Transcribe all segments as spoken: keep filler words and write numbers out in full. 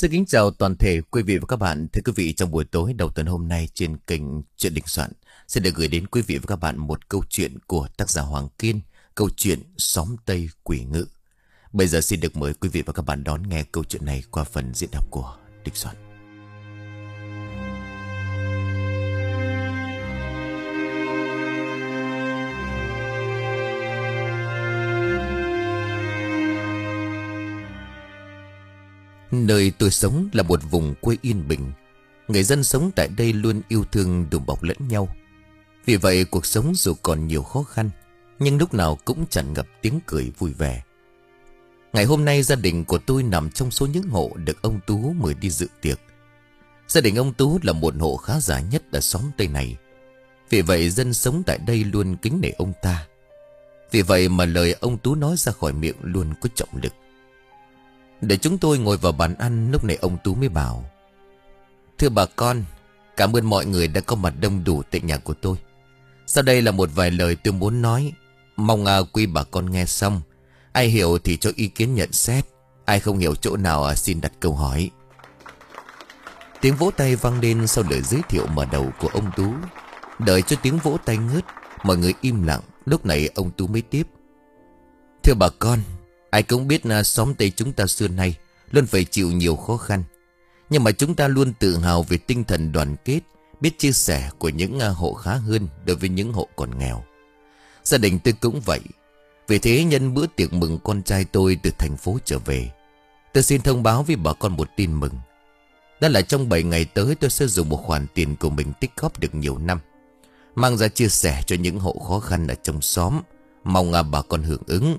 Xin kính chào toàn thể quý vị và các bạn. Thưa quý vị, trong buổi tối đầu tuần hôm nay trên kênh Chuyện Đình Soạn sẽ được gửi đến quý vị và các bạn một câu chuyện của tác giả Hoàng Kiên, câu chuyện Xóm Tây Quỷ Ngự. Bây giờ xin được mời quý vị và các bạn đón nghe câu chuyện này qua phần diễn đọc của Đình Soạn. Nơi tôi sống là một vùng quê yên bình. Người dân sống tại đây luôn yêu thương đùm bọc lẫn nhau. Vì vậy cuộc sống dù còn nhiều khó khăn, nhưng lúc nào cũng tràn ngập tiếng cười vui vẻ. Ngày hôm nay gia đình của tôi nằm trong số những hộ được ông Tú mời đi dự tiệc. Gia đình ông Tú là một hộ khá giả nhất ở xóm Tây này. Vì vậy dân sống tại đây luôn kính nể ông ta. Vì vậy mà lời ông Tú nói ra khỏi miệng luôn có trọng lực. Để chúng tôi ngồi vào bàn ăn, lúc này ông Tú mới bảo: "Thưa bà con, cảm ơn mọi người đã có mặt đông đủ tại nhà của tôi. Sau đây là một vài lời tôi muốn nói. Mong à, quý bà con nghe xong. Ai hiểu thì cho ý kiến nhận xét. Ai không hiểu chỗ nào à, xin đặt câu hỏi." Tiếng vỗ tay vang lên sau lời giới thiệu mở đầu của ông Tú. Đợi cho tiếng vỗ tay ngớt, mọi người im lặng. Lúc này ông Tú mới tiếp: "Thưa bà con, ai cũng biết là xóm Tây chúng ta xưa nay luôn phải chịu nhiều khó khăn. Nhưng mà chúng ta luôn tự hào về tinh thần đoàn kết, biết chia sẻ của những hộ khá hơn đối với những hộ còn nghèo. Gia đình tôi cũng vậy. Vì thế nhân bữa tiệc mừng con trai tôi từ thành phố trở về, tôi xin thông báo với bà con một tin mừng. Đó là trong bảy ngày tới tôi sẽ dùng một khoản tiền của mình tích góp được nhiều năm, mang ra chia sẻ cho những hộ khó khăn ở trong xóm. Mong à, bà con hưởng ứng."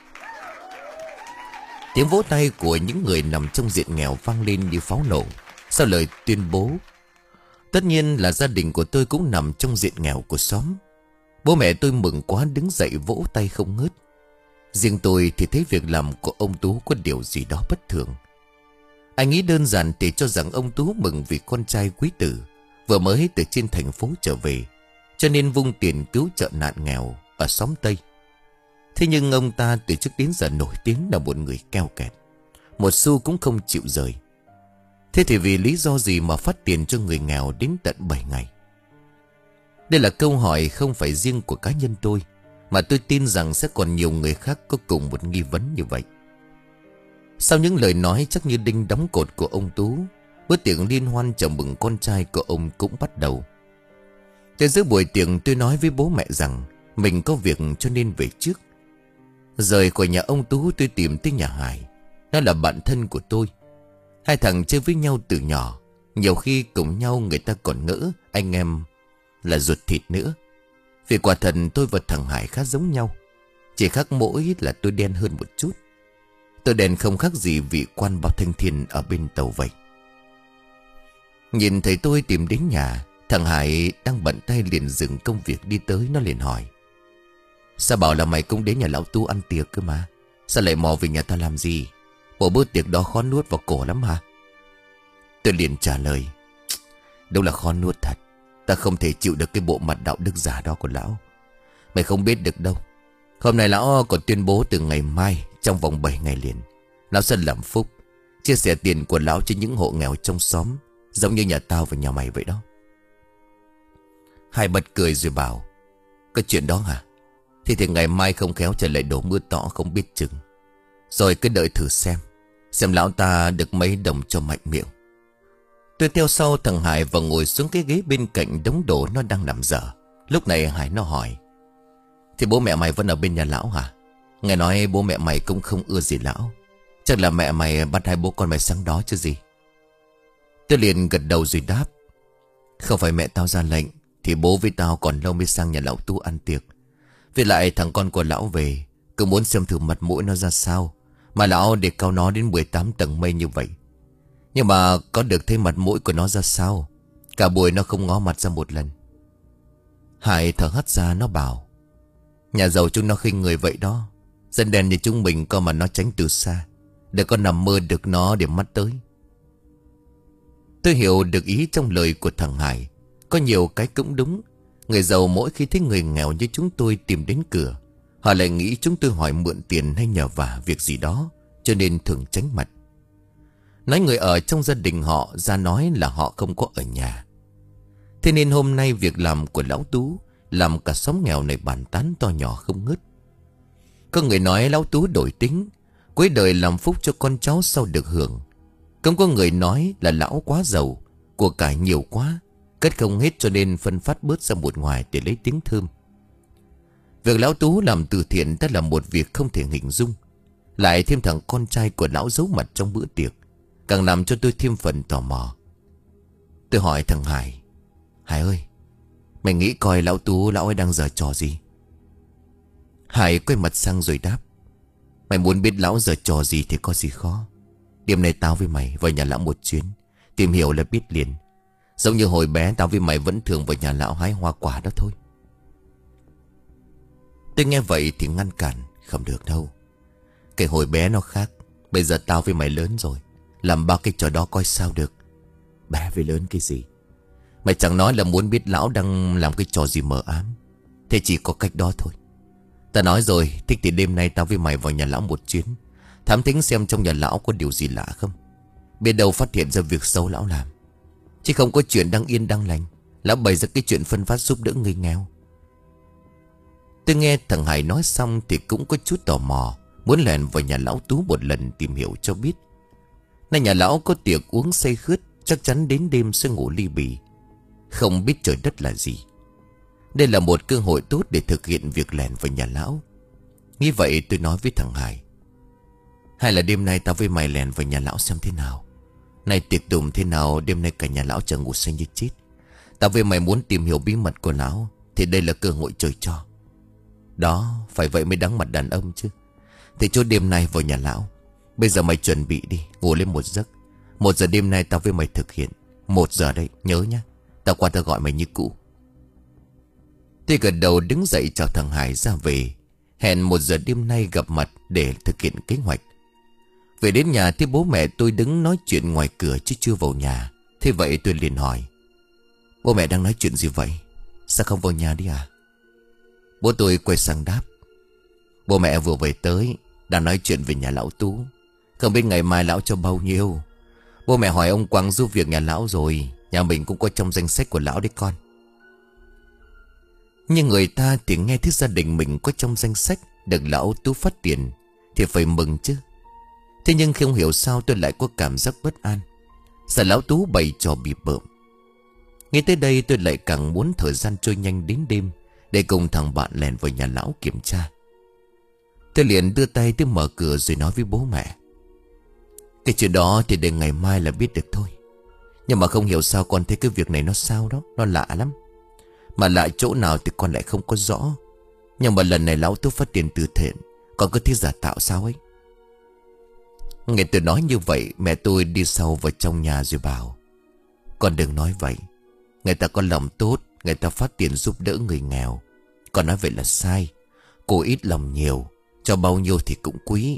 Tiếng vỗ tay của những người nằm trong diện nghèo vang lên như pháo nổ sau lời tuyên bố. Tất nhiên là gia đình của tôi cũng nằm trong diện nghèo của xóm. Bố mẹ tôi mừng quá đứng dậy vỗ tay không ngớt. Riêng tôi thì thấy việc làm của ông Tú có điều gì đó bất thường. Anh nghĩ đơn giản để cho rằng ông Tú mừng vì con trai quý tử vừa mới từ trên thành phố trở về, cho nên vung tiền cứu trợ nạn nghèo ở xóm Tây. Thế nhưng ông ta từ trước đến giờ nổi tiếng là một người keo kẹt, một xu cũng không chịu rời. Thế thì vì lý do gì mà phát tiền cho người nghèo đến tận bảy ngày? Đây là câu hỏi không phải riêng của cá nhân tôi, mà tôi tin rằng sẽ còn nhiều người khác có cùng một nghi vấn như vậy. Sau những lời nói chắc như đinh đóng cột của ông Tú, bữa tiệc liên hoan chào mừng con trai của ông cũng bắt đầu. Từ giữa buổi tiệc tôi nói với bố mẹ rằng mình có việc cho nên về trước. Rời khỏi nhà ông Tú tôi tìm tới nhà Hải. Nó là bạn thân của tôi. Hai thằng chơi với nhau từ nhỏ. Nhiều khi cùng nhau người ta còn ngỡ anh em là ruột thịt nữa. Vì quả thật tôi và thằng Hải khá giống nhau, chỉ khác mỗi là tôi đen hơn một chút. Tôi đen không khác gì vị quan bao thanh thiên ở bên tàu vậy. Nhìn thấy tôi tìm đến nhà, thằng Hải đang bận tay liền dừng công việc đi tới. Nó liền hỏi: "Sao bảo là mày cũng đến nhà lão Tú ăn tiệc cơ mà, sao lại mò về nhà ta làm gì? Bộ bữa tiệc đó khó nuốt vào cổ lắm hả?" Tôi liền trả lời: "Đâu là khó nuốt thật. Ta không thể chịu được cái bộ mặt đạo đức giả đó của lão. Mày không biết được đâu. Hôm nay lão còn tuyên bố từ ngày mai, trong vòng bảy ngày liền, lão sẽ làm phúc, chia sẻ tiền của lão cho những hộ nghèo trong xóm, giống như nhà tao và nhà mày vậy đó." Hải bật cười rồi bảo: "Có chuyện đó hả? Thì thì ngày mai không khéo trời lại đổ mưa to không biết chừng. Rồi cứ đợi thử xem Xem lão ta được mấy đồng cho mạnh miệng." Tôi theo sau thằng Hải và ngồi xuống cái ghế bên cạnh đống đồ nó đang nằm dở. Lúc này Hải nó hỏi: "Thì bố mẹ mày vẫn ở bên nhà lão hả? Nghe nói bố mẹ mày cũng không ưa gì lão. Chắc là mẹ mày bắt hai bố con mày sang đó chứ gì?" Tôi liền gật đầu rồi đáp: "Không phải mẹ tao ra lệnh thì bố với tao còn lâu mới sang nhà lão Tú ăn tiệc. Với lại thằng con của lão về cứ muốn xem thử mặt mũi nó ra sao mà lão để cao nó đến mười tám tầng mây như vậy. Nhưng mà có được thấy mặt mũi của nó ra sao, cả buổi nó không ngó mặt ra một lần." Hải thở hắt ra, nó bảo: "Nhà giàu chúng nó khinh người vậy đó. Dân đen như chúng mình có mà nó tránh từ xa, để con nằm mơ được nó để mắt tới." Tôi hiểu được ý trong lời của thằng Hải. Có nhiều cái cũng đúng. Người giàu mỗi khi thấy người nghèo như chúng tôi tìm đến cửa, họ lại nghĩ chúng tôi hỏi mượn tiền hay nhờ vả việc gì đó, cho nên thường tránh mặt. Nói người ở trong gia đình họ ra nói là họ không có ở nhà. Thế nên hôm nay việc làm của lão Tú làm cả xóm nghèo này bàn tán to nhỏ không ngớt. Có người nói lão Tú đổi tính, cuối đời làm phúc cho con cháu sau được hưởng. Cũng có người nói là lão quá giàu, của cải nhiều quá, cất không hết cho nên phân phát bớt ra một ngoài để lấy tiếng thơm. Việc lão Tú làm từ thiện đã là một việc không thể hình dung. Lại thêm thằng con trai của lão giấu mặt trong bữa tiệc, càng làm cho tôi thêm phần tò mò. Tôi hỏi thằng Hải: Hải ơi, mày nghĩ coi lão Tú lão ấy đang giở trò gì? Hải quay mặt sang rồi đáp: Mày muốn biết lão giở trò gì thì có gì khó. Đêm nay tao với mày vào nhà lão một chuyến, tìm hiểu là biết liền. Giống như hồi bé tao với mày vẫn thường vào nhà lão hái hoa quả đó thôi. Tôi nghe vậy thì ngăn cản: Không được đâu. Cái hồi bé nó khác, bây giờ tao với mày lớn rồi, làm bao cái trò đó coi sao được. Bé với lớn cái gì? Mày chẳng nói là muốn biết lão đang làm cái trò gì mờ ám. Thế chỉ có cách đó thôi. Ta nói rồi, thích thì đêm nay tao với mày vào nhà lão một chuyến, thám thính xem trong nhà lão có điều gì lạ không. Biết đâu phát hiện ra việc xấu lão làm. Chứ không có chuyện đang yên đang lành lão bày ra cái chuyện phân phát giúp đỡ người nghèo. Tôi nghe thằng Hải nói xong thì cũng có chút tò mò, muốn lèn vào nhà lão Tú một lần tìm hiểu cho biết. Nay nhà lão có tiệc uống say khướt, chắc chắn đến đêm sẽ ngủ ly bì, không biết trời đất là gì. Đây là một cơ hội tốt để thực hiện việc lèn vào nhà lão. Nghĩ vậy tôi nói với thằng Hải: Hay là đêm nay tao với mày lèn vào nhà lão xem thế nào. Này tiệc tùng thế nào đêm nay cả nhà lão chờ ngủ say như chết. Tao với mày muốn tìm hiểu bí mật của lão, thì đây là cơ hội trời cho. Đó, phải vậy mới đáng mặt đàn ông chứ. Thì cho đêm nay vào nhà lão. Bây giờ mày chuẩn bị đi, ngủ lên một giấc. Một giờ đêm nay tao với mày thực hiện. Một giờ đây, nhớ nhá. Tao qua tao gọi mày như cũ. Tôi gật đầu đứng dậy chào thằng Hải ra về. Hẹn một giờ đêm nay gặp mặt để thực hiện kế hoạch. Về đến nhà thì bố mẹ tôi đứng nói chuyện ngoài cửa chứ chưa vào nhà. Thế vậy tôi liền hỏi: Bố mẹ đang nói chuyện gì vậy? Sao không vào nhà đi à? Bố tôi quay sang đáp: Bố mẹ vừa về tới, đang nói chuyện về nhà lão Tú. Không biết ngày mai lão cho bao nhiêu. Bố mẹ hỏi ông Quang giúp việc nhà lão rồi. Nhà mình cũng có trong danh sách của lão đấy con. Nhưng người ta thì nghe thấy gia đình mình có trong danh sách được lão Tú phát tiền thì phải mừng chứ. Thế nhưng không hiểu sao tôi lại có cảm giác bất an, sợ lão Tú bày trò bịp bợm. Nghe tới đây tôi lại càng muốn thời gian trôi nhanh đến đêm để cùng thằng bạn lèn vào nhà lão kiểm tra. Tôi liền đưa tay tới mở cửa rồi nói với bố mẹ: Cái chuyện đó thì để ngày mai là biết được thôi. Nhưng mà không hiểu sao con thấy cái việc này nó sao đó, nó lạ lắm. Mà lạ chỗ nào thì con lại không có rõ. Nhưng mà lần này lão Tú phát tiền từ thiện, con cứ thấy giả tạo sao ấy. Nghe tôi nói như vậy, mẹ tôi đi sau vào trong nhà rồi bảo: Con đừng nói vậy. Người ta có lòng tốt, người ta phát tiền giúp đỡ người nghèo. Con nói vậy là sai. Cô ít lòng nhiều, cho bao nhiêu thì cũng quý.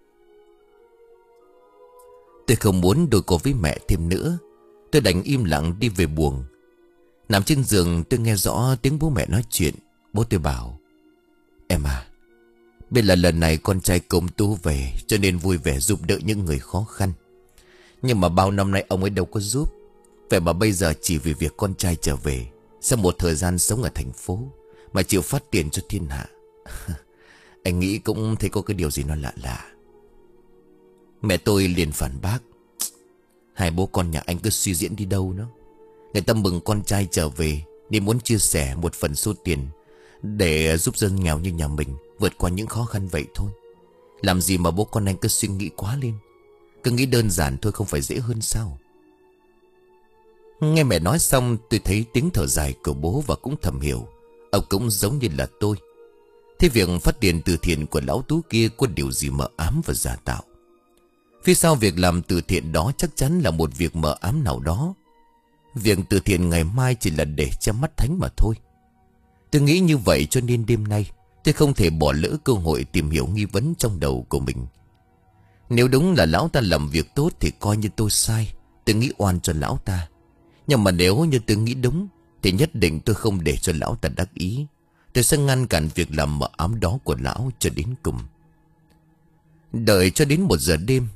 Tôi không muốn đôi co với mẹ thêm nữa. Tôi đành im lặng đi về buồng. Nằm trên giường tôi nghe rõ tiếng bố mẹ nói chuyện. Bố tôi bảo: Em à, biết là lần này con trai công Tú về cho nên vui vẻ giúp đỡ những người khó khăn. Nhưng mà bao năm nay ông ấy đâu có giúp. Vậy mà bây giờ chỉ vì việc con trai trở về, sau một thời gian sống ở thành phố, mà chịu phát tiền cho thiên hạ. Anh nghĩ cũng thấy có cái điều gì nó lạ lạ. Mẹ tôi liền phản bác: Hai bố con nhà anh cứ suy diễn đi đâu nữa. Người ta mừng con trai trở về nên muốn chia sẻ một phần số tiền để giúp dân nghèo như nhà mình vượt qua những khó khăn vậy thôi. Làm gì mà bố con anh cứ suy nghĩ quá lên. Cứ nghĩ đơn giản thôi không phải dễ hơn sao? Nghe mẹ nói xong tôi thấy tiếng thở dài của bố và cũng thầm hiểu ông cũng giống như là tôi. Thế việc phát tiền từ thiện của lão Tú kia có điều gì mờ ám và giả tạo? Phía sau việc làm từ thiện đó chắc chắn là một việc mờ ám nào đó. Việc từ thiện ngày mai chỉ là để che mắt thánh mà thôi. Tôi nghĩ như vậy cho nên đêm nay tôi không thể bỏ lỡ cơ hội tìm hiểu nghi vấn trong đầu của mình. Nếu đúng là lão ta làm việc tốt thì coi như tôi sai, tôi nghĩ oan cho lão ta. Nhưng mà nếu như tôi nghĩ đúng thì nhất định tôi không để cho lão ta đắc ý. Tôi sẽ ngăn cản việc làm mờ ám đó của lão cho đến cùng. Đợi cho đến một giờ đêm,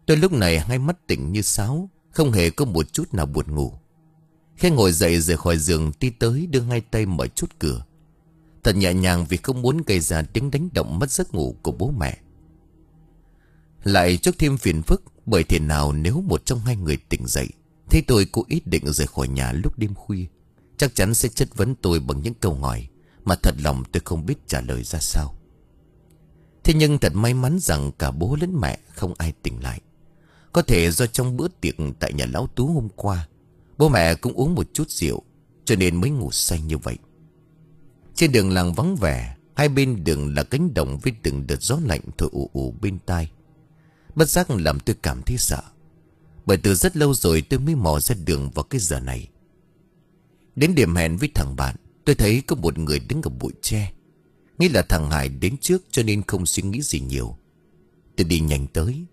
Tôi lúc này hai mắt tỉnh như sáo, không hề có một chút nào buồn ngủ. Khi ngồi dậy rời khỏi giường, đi tới đưa hai tay mở chốt cửa. Thật nhẹ nhàng vì không muốn gây ra tiếng đánh động mất giấc ngủ của bố mẹ. Lại trước thêm phiền phức, bởi thế nào nếu một trong hai người tỉnh dậy thế tôi cố ý định rời khỏi nhà lúc đêm khuya, chắc chắn sẽ chất vấn tôi bằng những câu hỏi mà thật lòng tôi không biết trả lời ra sao. Thế nhưng thật may mắn rằng cả bố lẫn mẹ không ai tỉnh lại. Có thể do trong bữa tiệc tại nhà lão Tú hôm qua, bố mẹ cũng uống một chút rượu, cho nên mới ngủ say như vậy. Trên đường làng vắng vẻ, hai bên đường là cánh đồng với từng đợt gió lạnh thổi ù ù bên tai. Bất giác làm tôi cảm thấy sợ, bởi từ rất lâu rồi tôi mới mò ra đường vào cái giờ này. Đến điểm hẹn với thằng bạn, tôi thấy có một người đứng ở bụi tre. Nghĩ là thằng Hải đến trước cho nên không suy nghĩ gì nhiều. Tôi đi nhanh tới.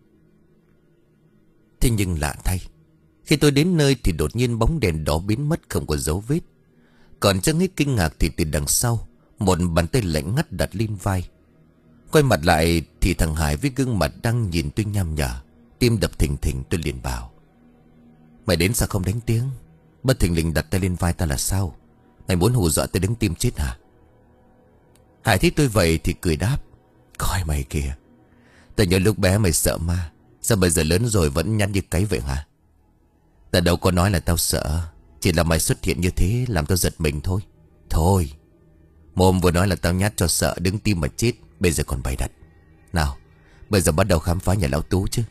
Thế nhưng lạ thay, khi tôi đến nơi thì đột nhiên bóng đèn đó biến mất không có dấu vết. Còn chẳng hết kinh ngạc thì từ đằng sau, một bàn tay lạnh ngắt đặt lên vai. Quay mặt lại thì thằng Hải với gương mặt đang nhìn tôi nham nhở, tim đập thình thình. Tôi liền bảo: mày đến sao không đánh tiếng? Bất thình lình đặt tay lên vai ta là sao? Mày muốn hù dọa tôi đứng tim chết hả? Hải thấy tôi vậy thì cười đáp: coi mày kìa, ta nhớ lúc bé mày sợ ma, sao bây giờ lớn rồi vẫn nhăn như cái vậy hả? Ta đâu có nói là tao sợ, chỉ là mày xuất hiện như thế làm tao giật mình thôi. Thôi, mồm vừa nói là tao nhát cho sợ đứng tim mà chết, bây giờ còn bày đặt. Nào, bây giờ bắt đầu khám phá nhà lão Tú chứ.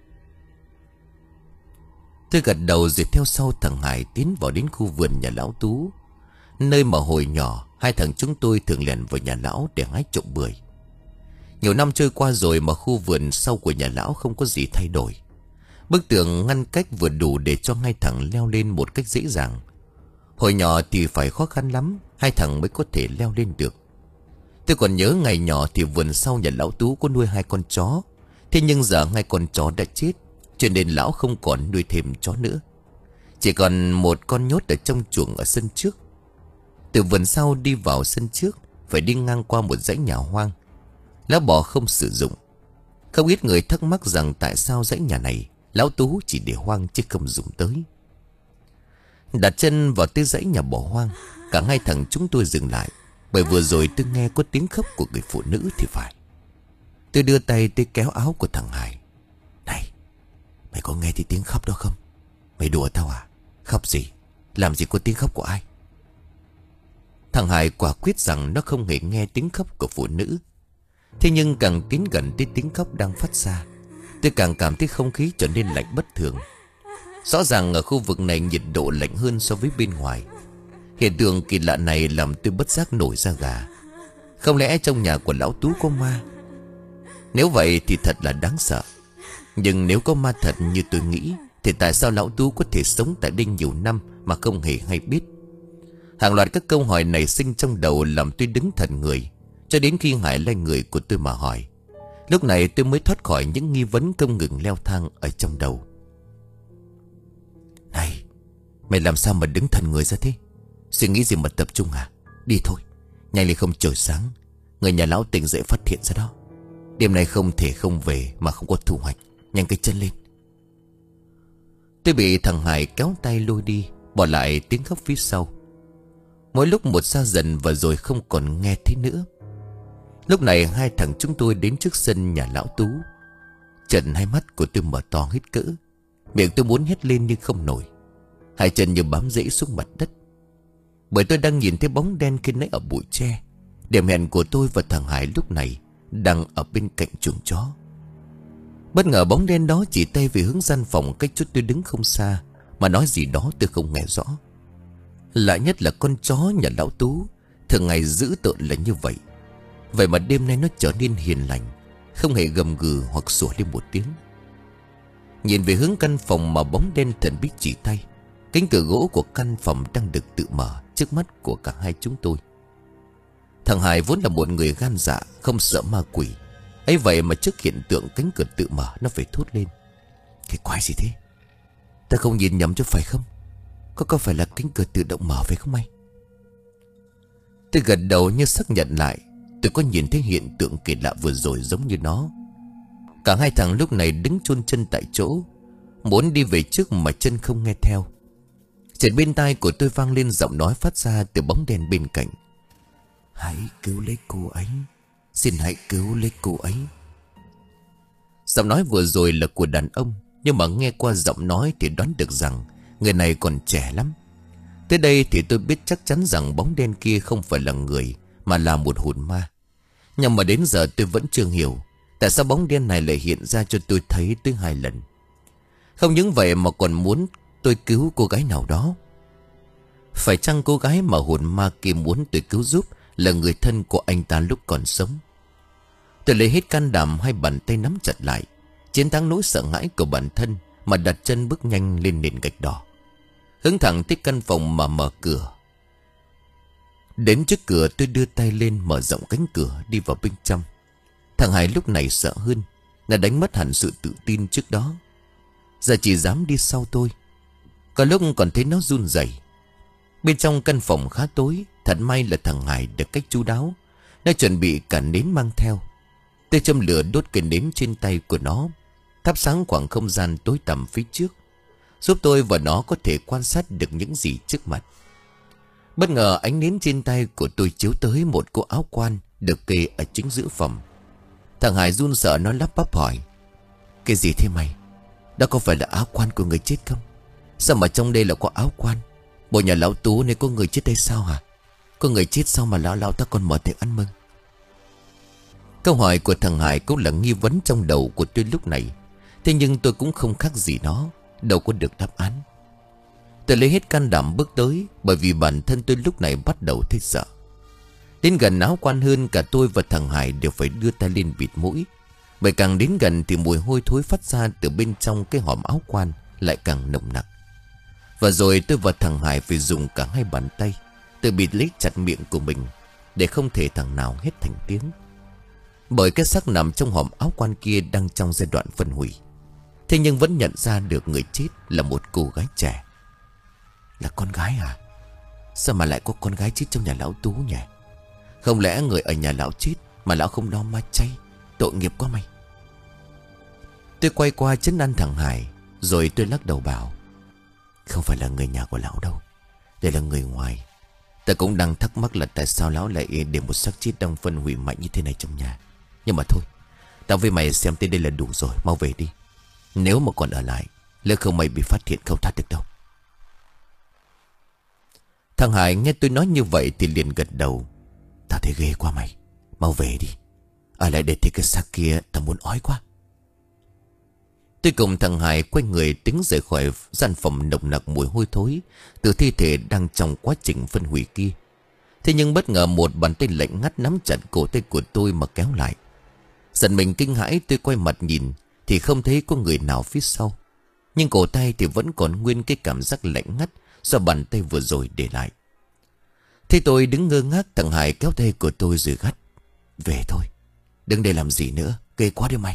Tôi gật đầu rồi theo sau thằng Hải tiến vào đến khu vườn nhà lão Tú, nơi mà hồi nhỏ hai thằng chúng tôi thường lèn vào nhà lão để hái trộm bưởi. Nhiều năm trôi qua rồi mà khu vườn sau của nhà lão không có gì thay đổi. Bức tường ngăn cách vừa đủ để cho hai thằng leo lên một cách dễ dàng. Hồi nhỏ thì phải khó khăn lắm hai thằng mới có thể leo lên được. Tôi còn nhớ ngày nhỏ thì vườn sau nhà lão Tú có nuôi hai con chó. Thế nhưng giờ hai con chó đã chết, cho nên lão không còn nuôi thêm chó nữa. Chỉ còn một con nhốt ở trong chuồng ở sân trước. Từ vườn sau đi vào sân trước phải đi ngang qua một dãy nhà hoang, lão bỏ không sử dụng. Không ít người thắc mắc rằng tại sao dãy nhà này lão Tú chỉ để hoang chứ không dùng tới. Đặt chân vào tới dãy nhà bỏ hoang, cả hai thằng chúng tôi dừng lại, bởi vừa rồi tôi nghe có tiếng khóc của người phụ nữ thì phải. Tôi đưa tay tới kéo áo của thằng Hải. Này, mày có nghe thấy tiếng khóc đó không? Mày đùa tao à? Khóc gì? Làm gì có tiếng khóc của ai? Thằng Hải quả quyết rằng nó không hề nghe tiếng khóc của phụ nữ. Thế nhưng càng tiến gần tới tiếng khóc đang phát ra, tôi càng cảm thấy không khí trở nên lạnh bất thường. Rõ ràng ở khu vực này nhiệt độ lạnh hơn so với bên ngoài. Hiện tượng kỳ lạ này làm tôi bất giác nổi da gà. Không lẽ trong nhà của lão Tú có ma? Nếu vậy thì thật là đáng sợ. Nhưng nếu có ma thật như tôi nghĩ, thì tại sao lão Tú có thể sống tại đây nhiều năm mà không hề hay biết? Hàng loạt các câu hỏi nảy sinh trong đầu làm tôi đứng thần người, cho đến khi Hải lai người của tôi mà hỏi. Lúc này tôi mới thoát khỏi những nghi vấn không ngừng leo thang ở trong đầu. Này, mày làm sao mà đứng thần người ra thế? Suy nghĩ gì mà tập trung hả? Đi thôi, nhanh lên không trời sáng, người nhà lão tỉnh dậy phát hiện ra đó. Đêm nay không thể không về mà không có thu hoạch. Nhanh cái chân lên. Tôi bị thằng Hải kéo tay lôi đi, bỏ lại tiếng khóc phía sau. Mỗi lúc một xa dần và rồi không còn nghe thấy nữa. Lúc này hai thằng chúng tôi đến trước sân nhà lão Tú. Trần hai mắt của tôi mở to hết cỡ, miệng tôi muốn hét lên nhưng không nổi. Hai chân như bám rễ xuống mặt đất, bởi tôi đang nhìn thấy bóng đen khi nãy ở bụi tre. Điểm hẹn của tôi và thằng Hải lúc này đang ở bên cạnh chuồng chó. Bất ngờ bóng đen đó chỉ tay về hướng gian phòng cách chỗ tôi đứng không xa, mà nói gì đó tôi không nghe rõ. Lạ nhất là con chó nhà lão Tú thường ngày dữ tợn là như vậy, vậy mà đêm nay nó trở nên hiền lành, không hề gầm gừ hoặc sủa lên một tiếng. Nhìn về hướng căn phòng mà bóng đen thần bí chỉ tay, cánh cửa gỗ của căn phòng đang được tự mở trước mắt của cả hai chúng tôi. Thằng Hải vốn là một người gan dạ, không sợ ma quỷ, ấy vậy mà trước hiện tượng cánh cửa tự mở, nó phải thốt lên: cái quái gì thế? Ta không nhìn nhầm chứ phải không? Có có phải là cánh cửa tự động mở phải không mày? Tôi gật đầu như xác nhận lại. Tôi có nhìn thấy hiện tượng kỳ lạ vừa rồi giống như nó. Cả hai thằng lúc này đứng chôn chân tại chỗ, muốn đi về trước mà chân không nghe theo. Chợt bên tai của tôi vang lên giọng nói phát ra từ bóng đen bên cạnh: "Hãy cứu lấy cô ấy, xin hãy cứu lấy cô ấy." Giọng nói vừa rồi là của đàn ông, nhưng mà nghe qua giọng nói thì đoán được rằng người này còn trẻ lắm. Tới đây thì tôi biết chắc chắn rằng bóng đen kia không phải là người, mà là một hồn ma. Nhưng mà đến giờ tôi vẫn chưa hiểu tại sao bóng đen này lại hiện ra cho tôi thấy tới hai lần. Không những vậy mà còn muốn tôi cứu cô gái nào đó. Phải chăng cô gái mà hồn ma kia muốn tôi cứu giúp là người thân của anh ta lúc còn sống? Tôi lấy hết can đảm, hai bàn tay nắm chặt lại, chiến thắng nỗi sợ hãi của bản thân mà đặt chân bước nhanh lên nền gạch đỏ, hướng thẳng tới căn phòng mà mở cửa. Đến trước cửa tôi đưa tay lên mở rộng cánh cửa đi vào bên trong. Thằng Hải lúc này sợ hơn, nó đánh mất hẳn sự tự tin trước đó, giờ chỉ dám đi sau tôi. Có lúc còn thấy nó run rẩy. Bên trong căn phòng khá tối, thật may là thằng Hải được cách chu đáo, nó chuẩn bị cả nến mang theo. Tôi châm lửa đốt cây nến trên tay của nó, thắp sáng khoảng không gian tối tăm phía trước, giúp tôi và nó có thể quan sát được những gì trước mặt. Bất ngờ ánh nến trên tay của tôi chiếu tới một cô áo quan được kê ở chính giữa phòng. Thằng Hải run sợ, nó lắp bắp hỏi: "Cái gì thế mày? Đó có phải là áo quan của người chết không? Sao mà trong đây là có áo quan? Bộ nhà lão Tú này có người chết đây sao hả? Có người chết sao mà lão lão ta còn mở tiệc ăn mừng?" Câu hỏi của thằng Hải cũng là nghi vấn trong đầu của tôi lúc này. Thế nhưng tôi cũng không khác gì nó, đâu có được đáp án. Tôi lấy hết can đảm bước tới, bởi vì bản thân tôi lúc này bắt đầu thấy sợ. Đến gần áo quan hơn, cả tôi và thằng Hải đều phải đưa tay lên bịt mũi, bởi càng đến gần thì mùi hôi thối phát ra từ bên trong cái hòm áo quan lại càng nồng nặc. Và rồi tôi và thằng Hải phải dùng cả hai bàn tay tự bịt lấy chặt miệng của mình, để không thể thằng nào hét thành tiếng. Bởi cái xác nằm trong hòm áo quan kia đang trong giai đoạn phân hủy, thế nhưng vẫn nhận ra được người chết là một cô gái trẻ. Là con gái à? Sao mà lại có con gái chết trong nhà lão Tú nhỉ? Không lẽ người ở nhà lão chết mà lão không lo ma chay? Tội nghiệp quá mày. Tôi quay qua trấn an thằng Hải, rồi tôi lắc đầu bảo: "Không phải là người nhà của lão đâu, đây là người ngoài. Ta cũng đang thắc mắc là tại sao lão lại để một xác chết đang phân hủy mạnh như thế này trong nhà. Nhưng mà thôi, tao với mày xem tới đây là đủ rồi, mau về đi. Nếu mà còn ở lại, lỡ không mày bị phát hiện không thoát được đâu." Thằng Hải nghe tôi nói như vậy thì liền gật đầu: "Tao thấy ghê quá mày, mau về đi. Ở lại để thấy cái xác kia tao muốn ói quá." Tôi cùng thằng Hải quay người tính rời khỏi gian phòng nồng nặc mùi hôi thối từ thi thể đang trong quá trình phân hủy kia. Thế nhưng bất ngờ một bàn tay lạnh ngắt nắm chặt cổ tay của tôi mà kéo lại. Giận mình kinh hãi, tôi quay mặt nhìn thì không thấy có người nào phía sau, nhưng cổ tay thì vẫn còn nguyên cái cảm giác lạnh ngắt do bàn tay vừa rồi để lại. Thế tôi đứng ngơ ngác, thằng Hải kéo tay của tôi rồi gắt: "Về thôi, đừng để làm gì nữa, ghê quá đi mày."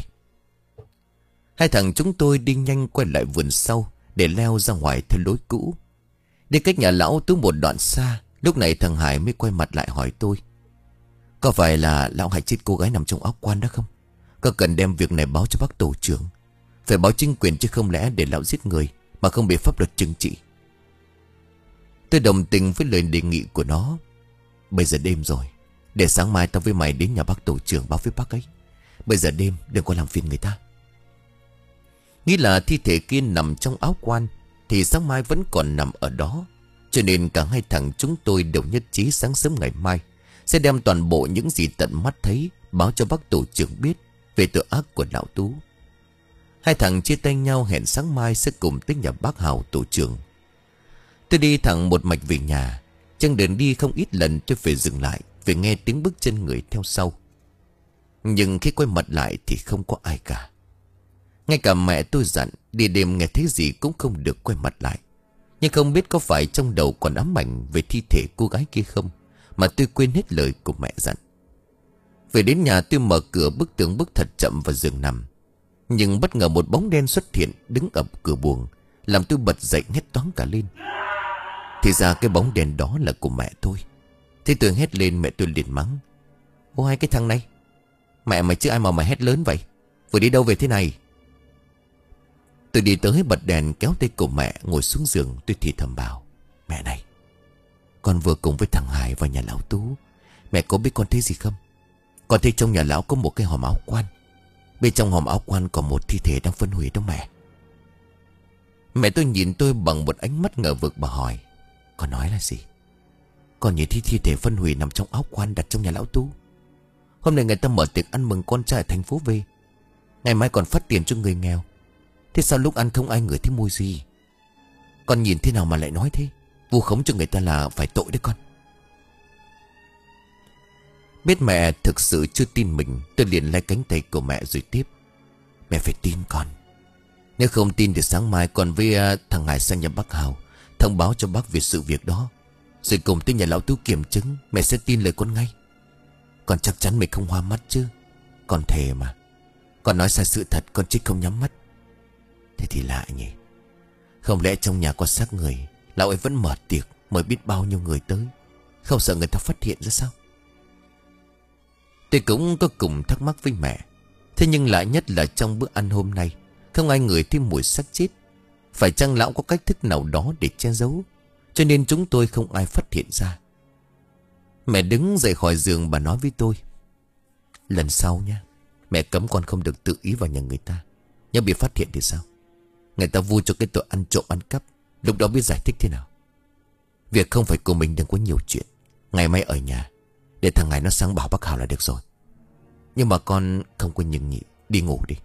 Hai thằng chúng tôi đi nhanh quay lại vườn sau để leo ra ngoài theo lối cũ. Đi cách nhà lão Tú một đoạn xa, lúc này thằng Hải mới quay mặt lại hỏi tôi: "Có phải là lão hại chết cô gái nằm trong áo quan đó không? Có cần đem việc này báo cho bác tổ trưởng? Phải báo chính quyền chứ không lẽ để lão giết người mà không bị pháp luật trừng trị?" Tôi đồng tình với lời đề nghị của nó. "Bây giờ đêm rồi, để sáng mai tao với mày đến nhà bác tổ trưởng báo với bác ấy. Bây giờ đêm đừng có làm phiền người ta." Nghĩ là thi thể kia nằm trong áo quan thì sáng mai vẫn còn nằm ở đó, cho nên cả hai thằng chúng tôi đều nhất trí sáng sớm ngày mai sẽ đem toàn bộ những gì tận mắt thấy báo cho bác tổ trưởng biết về tội ác của lão Tú. Hai thằng chia tay nhau hẹn sáng mai sẽ cùng tới nhà bác Hào tổ trưởng. Tôi đi thẳng một mạch về nhà. Trên đường đi không ít lần tôi phải dừng lại vì nghe tiếng bước chân người theo sau. Nhưng khi quay mặt lại thì không có ai cả. Ngay cả mẹ tôi dặn đi đêm nghe thấy gì cũng không được quay mặt lại. Nhưng không biết có phải trong đầu còn ám ảnh về thi thể cô gái kia không, mà tôi quên hết lời của mẹ dặn. Về đến nhà tôi mở cửa bước từng bước thật chậm vào giường nằm. Nhưng bất ngờ một bóng đen xuất hiện đứng ở cửa buồng, làm tôi bật dậy hét toáng cả lên. Thì ra cái bóng đen đó là của mẹ tôi. Thế tôi hét lên, mẹ tôi liền mắng: "Ô hai cái thằng này, mẹ mày chứ ai mà mày hét lớn vậy? Vừa đi đâu về thế này? Tôi đi tới bật đèn kéo tay của mẹ ngồi xuống giường. Tôi thì thầm bảo: Mẹ này, con vừa cùng với thằng Hải vào nhà lão Tú. Mẹ có biết con thấy gì không? Con thấy trong nhà lão có một cái hòm áo quan. Bên trong hòm áo quan có một thi thể đang phân hủy đó mẹ. Mẹ tôi nhìn tôi bằng một ánh mắt ngờ vực. Bà hỏi: Con nói là gì? Con nhìn thấy thi thể phân hủy nằm trong áo quan đặt trong nhà lão Tú. Hôm nay người ta mở tiệc ăn mừng con trai ở thành phố về, ngày mai còn phát tiền cho người nghèo. Thế sao lúc ăn không ai ngửi thấy mùi gì? Con nhìn thế nào mà lại nói thế? Vu khống cho người ta là phải tội đấy con. Biết mẹ thực sự chưa tin mình, tôi liền lấy cánh tay của mẹ rồi tiếp: Mẹ phải tin con. Nếu không tin thì sáng mai con với thằng Hải sang nhà bác Hào thông báo cho bác về sự việc đó, rồi cùng tới nhà lão Tú kiểm chứng. Mẹ sẽ tin lời con ngay. Con chắc chắn mày không hoa mắt chứ? Con thề mà. Con nói sai sự thật, con trích không nhắm mắt. Thế thì lạ nhỉ. Không lẽ trong nhà có xác người, lão ấy vẫn mở tiệc mời biết bao nhiêu người tới, không sợ người ta phát hiện ra sao? Tôi cũng có cùng thắc mắc với mẹ. Thế nhưng lạ nhất là trong bữa ăn hôm nay không ai ngửi thấy mùi xác chết. Phải chăng lão có cách thức nào đó để che giấu, cho nên chúng tôi không ai phát hiện ra? Mẹ đứng dậy khỏi giường, bà nói với tôi: Lần sau nha, mẹ cấm con không được tự ý vào nhà người ta. Nhưng bị phát hiện thì sao? Người ta vui cho cái tội ăn trộm ăn cắp, lúc đó biết giải thích thế nào? Việc không phải của mình đừng có nhiều chuyện. Ngày mai ở nhà để thằng Ngày nó sang bảo bác Hào là được rồi. Nhưng mà con không có nhường nhị, đi ngủ đi.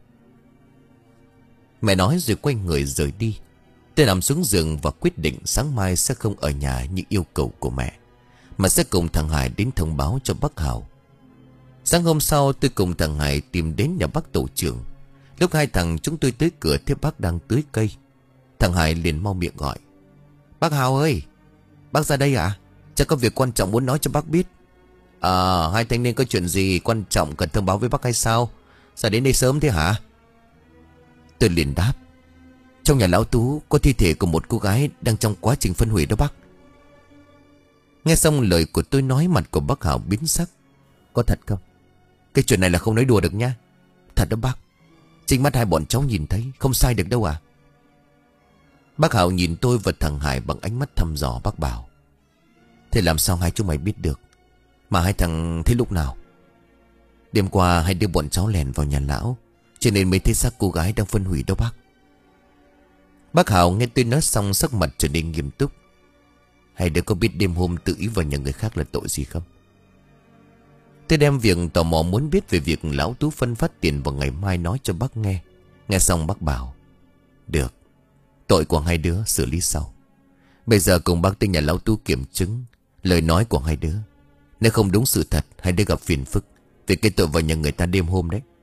Mẹ nói rồi quay người rời đi. Tôi nằm xuống giường và quyết định sáng mai sẽ không ở nhà như yêu cầu của mẹ, mà sẽ cùng thằng Hải đến thông báo cho bác Hào. Sáng hôm sau tôi cùng thằng Hải tìm đến nhà bác tổ trưởng. Lúc hai thằng chúng tôi tới cửa thấy bác đang tưới cây. Thằng Hải liền mau miệng gọi: Bác Hào ơi, bác ra đây à? Chắc có việc quan trọng muốn nói cho bác biết. À, hai thanh niên có chuyện gì quan trọng cần thông báo với bác hay sao? Sao đến đây sớm thế hả? Tôi liền đáp: Trong nhà lão Tú có thi thể của một cô gái đang trong quá trình phân hủy đó bác. Nghe xong lời của tôi nói, mặt của bác Hào biến sắc. Có thật không? Cái chuyện này là không nói đùa được nha. Thật đó bác. Chính mắt hai bọn cháu nhìn thấy, không sai được đâu à? Bác Hào nhìn tôi và thằng Hải bằng ánh mắt thăm dò. Bác bảo: Thế làm sao hai chúng mày biết được? Mà hai thằng thấy lúc nào? Đêm qua hai đứa bọn cháu lèn vào nhà lão, cho nên mới thấy xác cô gái đang phân hủy đó bác. Bác Hào nghe tôi nói xong sắc mặt trở nên nghiêm túc. Hai đứa có biết đêm hôm tự ý vào nhà người khác là tội gì không? Tôi đem việc tò mò muốn biết về việc lão Tú phân phát tiền vào ngày mai nói cho bác nghe. Nghe xong bác bảo: Được, tội của hai đứa xử lý sau. Bây giờ cùng bác tới nhà lão Tú kiểm chứng lời nói của hai đứa. Nếu không đúng sự thật, hai đứa gặp phiền phức vì cái tội vào nhà người ta đêm hôm đấy.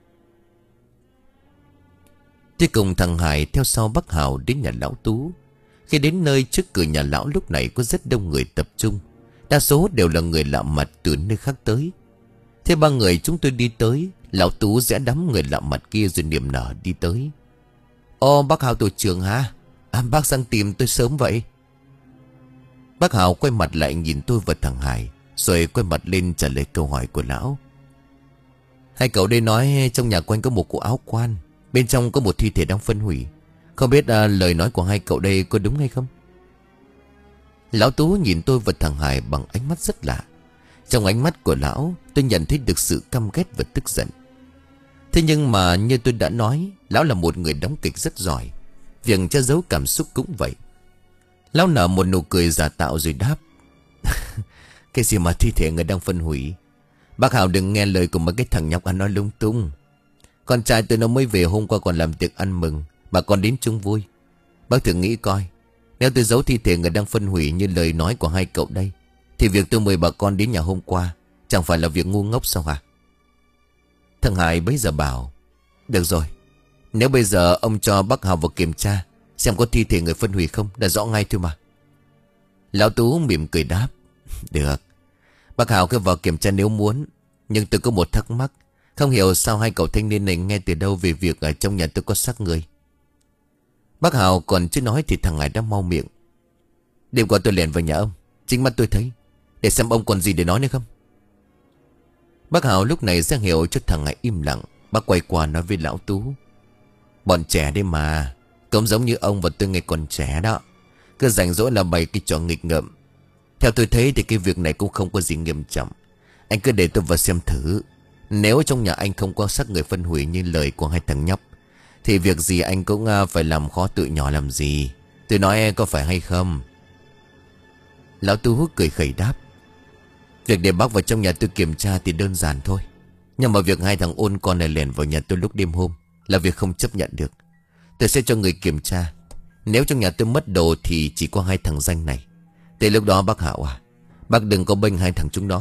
Tôi cùng thằng Hải theo sau bác Hào đến nhà lão Tú. Khi đến nơi, trước cửa nhà lão lúc này có rất đông người tập trung. Đa số đều là người lạ mặt từ nơi khác tới. Thế ba người chúng tôi đi tới, lão Tú rẽ đám người lạ mặt kia rồi niềm nở đi tới. Ô, bác Hào tổ trưởng hả? À, bác sang tìm tôi sớm vậy? Bác Hào quay mặt lại nhìn tôi và thằng Hải, rồi quay mặt lên trả lời câu hỏi của lão. Hai cậu đây nói trong nhà quanh có một cụ áo quan, bên trong có một thi thể đang phân hủy. Không biết à, lời nói của hai cậu đây có đúng hay không? Lão Tú nhìn tôi và thằng Hải bằng ánh mắt rất lạ. Trong ánh mắt của lão tôi nhận thấy được sự căm ghét và tức giận. Thế nhưng mà như tôi đã nói, lão là một người đóng kịch rất giỏi. Việc che giấu cảm xúc cũng vậy. Lão nở một nụ cười giả tạo rồi đáp: Cái gì mà thi thể người đang phân hủy? Bác Hào đừng nghe lời của mấy cái thằng nhóc ăn nói lung tung. Con trai tôi nó mới về hôm qua còn làm tiệc ăn mừng, bà còn đến chung vui. Bác thử nghĩ coi, nếu tôi giấu thi thể người đang phân hủy như lời nói của hai cậu đây, thì việc tôi mời bà con đến nhà hôm qua chẳng phải là việc ngu ngốc sao hả? Thằng Hải bấy giờ bảo: Được rồi, nếu bây giờ ông cho bác Hào vào kiểm tra xem có thi thể người phân hủy không, đã rõ ngay thôi mà. Lão Tú mỉm cười đáp: Được, bác Hào cứ vào kiểm tra nếu muốn. Nhưng tôi có một thắc mắc, không hiểu sao hai cậu thanh niên này nghe từ đâu về việc ở trong nhà tôi có xác người. Bác Hào còn chưa nói thì thằng Hải đã mau miệng: Đêm qua tôi lẻn vào nhà ông, chính mắt tôi thấy. Để xem ông còn gì để nói nữa không? Bác Hào lúc này ra hiệu cho thằng Hải im lặng. Bác quay qua nói với lão Tú: Bọn trẻ đấy mà, cũng giống như ông và tôi ngày còn trẻ đó, cứ rảnh rỗi là bày cái trò nghịch ngợm. Theo tôi thấy thì cái việc này cũng không có gì nghiêm trọng. Anh cứ để tôi vào xem thử. Nếu trong nhà anh không có xác người phân hủy như lời của hai thằng nhóc, thì việc gì anh cũng phải làm khó tụi nhỏ làm gì. Tôi nói có phải hay không? Lão Tú cười khẩy đáp: Việc để bác vào trong nhà tôi kiểm tra thì đơn giản thôi. Nhưng mà việc hai thằng ôn con này lẻn vào nhà tôi lúc đêm hôm là việc không chấp nhận được. Tôi sẽ cho người kiểm tra. Nếu trong nhà tôi mất đồ thì chỉ có hai thằng danh này. Tới lúc đó bác Hảo à, bác đừng có bênh hai thằng chúng nó.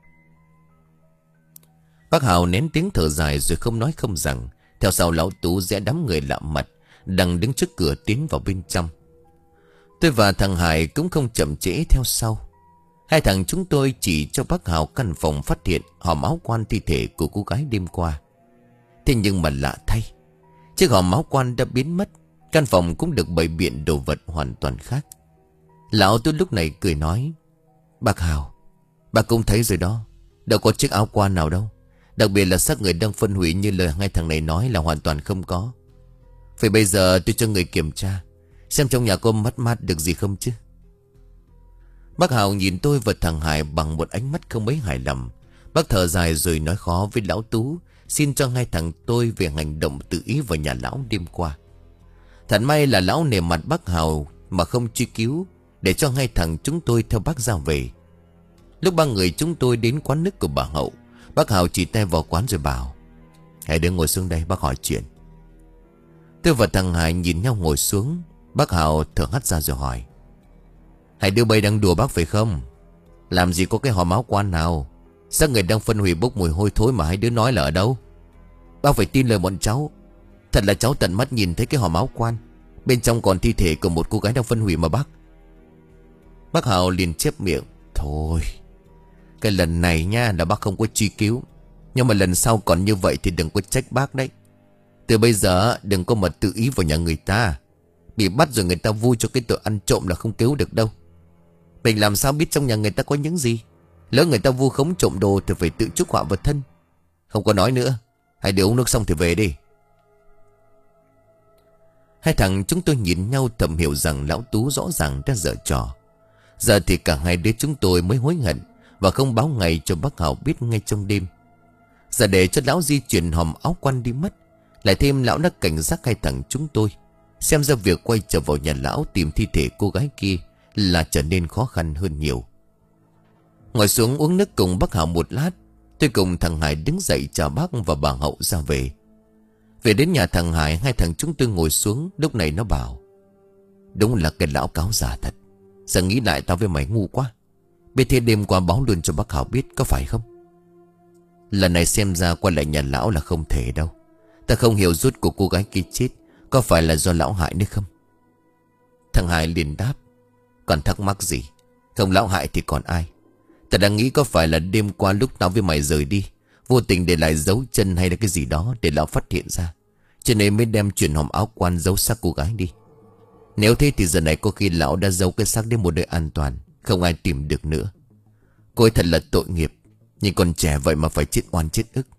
Bác Hảo nén tiếng thở dài rồi không nói không rằng. Theo sau lão Tú rẽ đám người lạ mặt đang đứng trước cửa tiến vào bên trong. Tôi và thằng Hải cũng không chậm trễ theo sau. Hai thằng chúng tôi chỉ cho bác Hảo căn phòng phát hiện hòm áo quan thi thể của cô gái đêm qua. Thế nhưng mà lạ thay, chiếc hòm áo quan đã biến mất. Căn phòng cũng được bày biện đồ vật hoàn toàn khác. Lão Tú lúc này cười nói: Bác Hảo, bác cũng thấy rồi đó, đâu có chiếc áo quan nào đâu. Đặc biệt là xác người đang phân hủy như lời hai thằng này nói là hoàn toàn không có. Vậy bây giờ tôi cho người kiểm tra xem trong nhà có mất mát được gì không chứ. Bác Hảo nhìn tôi và thằng Hải bằng một ánh mắt không mấy hài lòng. Bác thở dài rồi nói khó với lão Tú, xin cho hai thằng tôi về hành động tự ý vào nhà lão đêm qua. Thật may là lão nể mặt bác Hảo mà không truy cứu, để cho hai thằng chúng tôi theo bác ra về. Lúc ba người chúng tôi đến quán nước của bà Hậu, bác Hảo chỉ tay vào quán rồi bảo: Hãy đứng ngồi xuống đây, bác hỏi chuyện. Tôi và thằng Hải nhìn nhau ngồi xuống. Bác Hảo thở hắt ra rồi hỏi: Hai đứa bay đang đùa bác phải không? Làm gì có cái hòm áo quan nào? Sao người đang phân hủy bốc mùi hôi thối mà hai đứa nói là ở đâu? Bác phải tin lời bọn cháu. Thật là cháu tận mắt nhìn thấy cái hòm áo quan, bên trong còn thi thể của một cô gái đang phân hủy mà bác. Bác Hảo liền chép miệng: Thôi, cái lần này nha là bác không có truy cứu, nhưng mà lần sau còn như vậy thì đừng có trách bác đấy. Từ bây giờ đừng có mà tự ý vào nhà người ta. Bị bắt rồi người ta vui cho cái tội ăn trộm là không cứu được đâu. Mình làm sao biết trong nhà người ta có những gì? Lỡ người ta vu khống trộm đồ thì phải tự chuốc họa vào thân. Không có nói nữa, hai đứa uống nước xong thì về đi. Hai thằng chúng tôi nhìn nhau thầm hiểu rằng lão Tú rõ ràng đã giở trò. Giờ thì cả hai đứa chúng tôi mới hối hận và không báo ngay cho bác Hảo biết ngay trong đêm. Giờ để cho lão di chuyển hòm áo quan đi mất, lại thêm lão đã cảnh giác hai thằng chúng tôi. Xem ra việc quay trở vào nhà lão tìm thi thể cô gái kia là trở nên khó khăn hơn nhiều. Ngồi xuống uống nước cùng bác Hảo một lát, tôi cùng thằng Hải đứng dậy chào bác và bà Hậu ra về. Về đến nhà thằng Hải, hai thằng chúng tôi ngồi xuống. Lúc này nó bảo: Đúng là cái lão cáo già thật. Giờ nghĩ lại tao với mày ngu quá. Biết thế đêm qua báo luôn cho bác Hảo biết, có phải không? Lần này xem ra quay lại nhà lão là không thể đâu. Ta không hiểu rốt của cô gái kia chết có phải là do lão hại nữa không? Thằng Hải liền đáp: Còn thắc mắc gì? Không lão hại thì còn ai? Ta đang nghĩ có phải là đêm qua lúc tao với mày rời đi, vô tình để lại dấu chân hay là cái gì đó để lão phát hiện ra, cho nên mới đem chuyển hòm áo quan giấu xác cô gái đi. Nếu thế thì giờ này có khi lão đã giấu cái xác đến một nơi an toàn, không ai tìm được nữa. Cô ấy thật là tội nghiệp, nhưng còn trẻ vậy mà phải chết oan chết ức.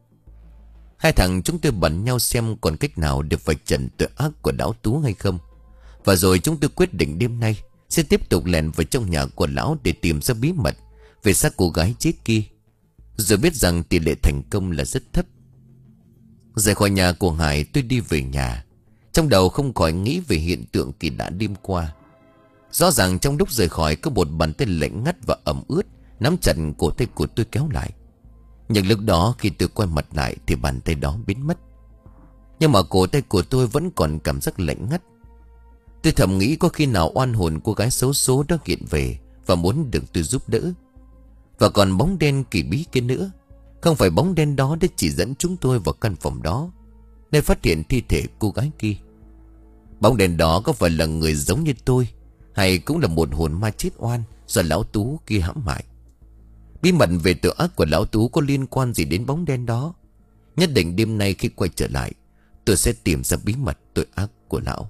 Hai thằng chúng tôi bắn nhau xem còn cách nào để vạch trần tội ác của lão Tú hay không. Và rồi chúng tôi quyết định đêm nay sẽ tiếp tục lẻn vào trong nhà của lão để tìm ra bí mật về xác cô gái chết kia. Rồi biết rằng tỷ lệ thành công là rất thấp. Rời khỏi nhà của Hải, tôi đi về nhà. Trong đầu không khỏi nghĩ về hiện tượng kỳ lạ đêm qua. Rõ ràng trong lúc rời khỏi có một bàn tay lạnh ngắt và ẩm ướt nắm chặt cổ tay của tôi kéo lại. Nhưng lúc đó khi tôi quay mặt lại thì bàn tay đó biến mất. Nhưng mà cổ tay của tôi vẫn còn cảm giác lạnh ngắt. Tôi thầm nghĩ có khi nào oan hồn cô gái xấu số đó hiện về và muốn được tôi giúp đỡ. Và còn bóng đen kỳ bí kia nữa, không phải bóng đen đó để chỉ dẫn chúng tôi vào căn phòng đó để phát hiện thi thể cô gái kia. Bóng đen đó có phải là người giống như tôi, hay cũng là một hồn ma chết oan do lão Tú kia hãm hại? Bí mật về tội ác của lão Tú có liên quan gì đến bóng đen đó? Nhất định đêm nay khi quay trở lại, tôi sẽ tìm ra bí mật tội ác của lão.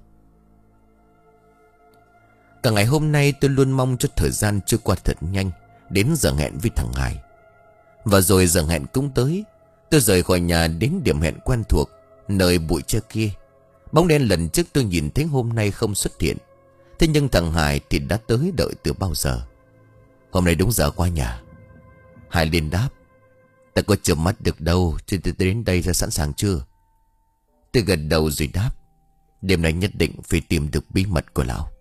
Cả ngày hôm nay tôi luôn mong cho thời gian trôi qua thật nhanh, đến giờ hẹn với thằng Hải. Và rồi giờ hẹn cũng tới. Tôi rời khỏi nhà đến điểm hẹn quen thuộc, nơi bụi tre kia. Bóng đen lần trước tôi nhìn thấy hôm nay không xuất hiện. Thế nhưng thằng Hải thì đã tới đợi từ bao giờ. Hôm nay đúng giờ qua nhà. Hải liền đáp: Ta có chợp mắt được đâu, chứ tôi đến đây ra sẵn sàng chưa? Tôi gật đầu rồi đáp: Đêm nay nhất định phải tìm được bí mật của lão.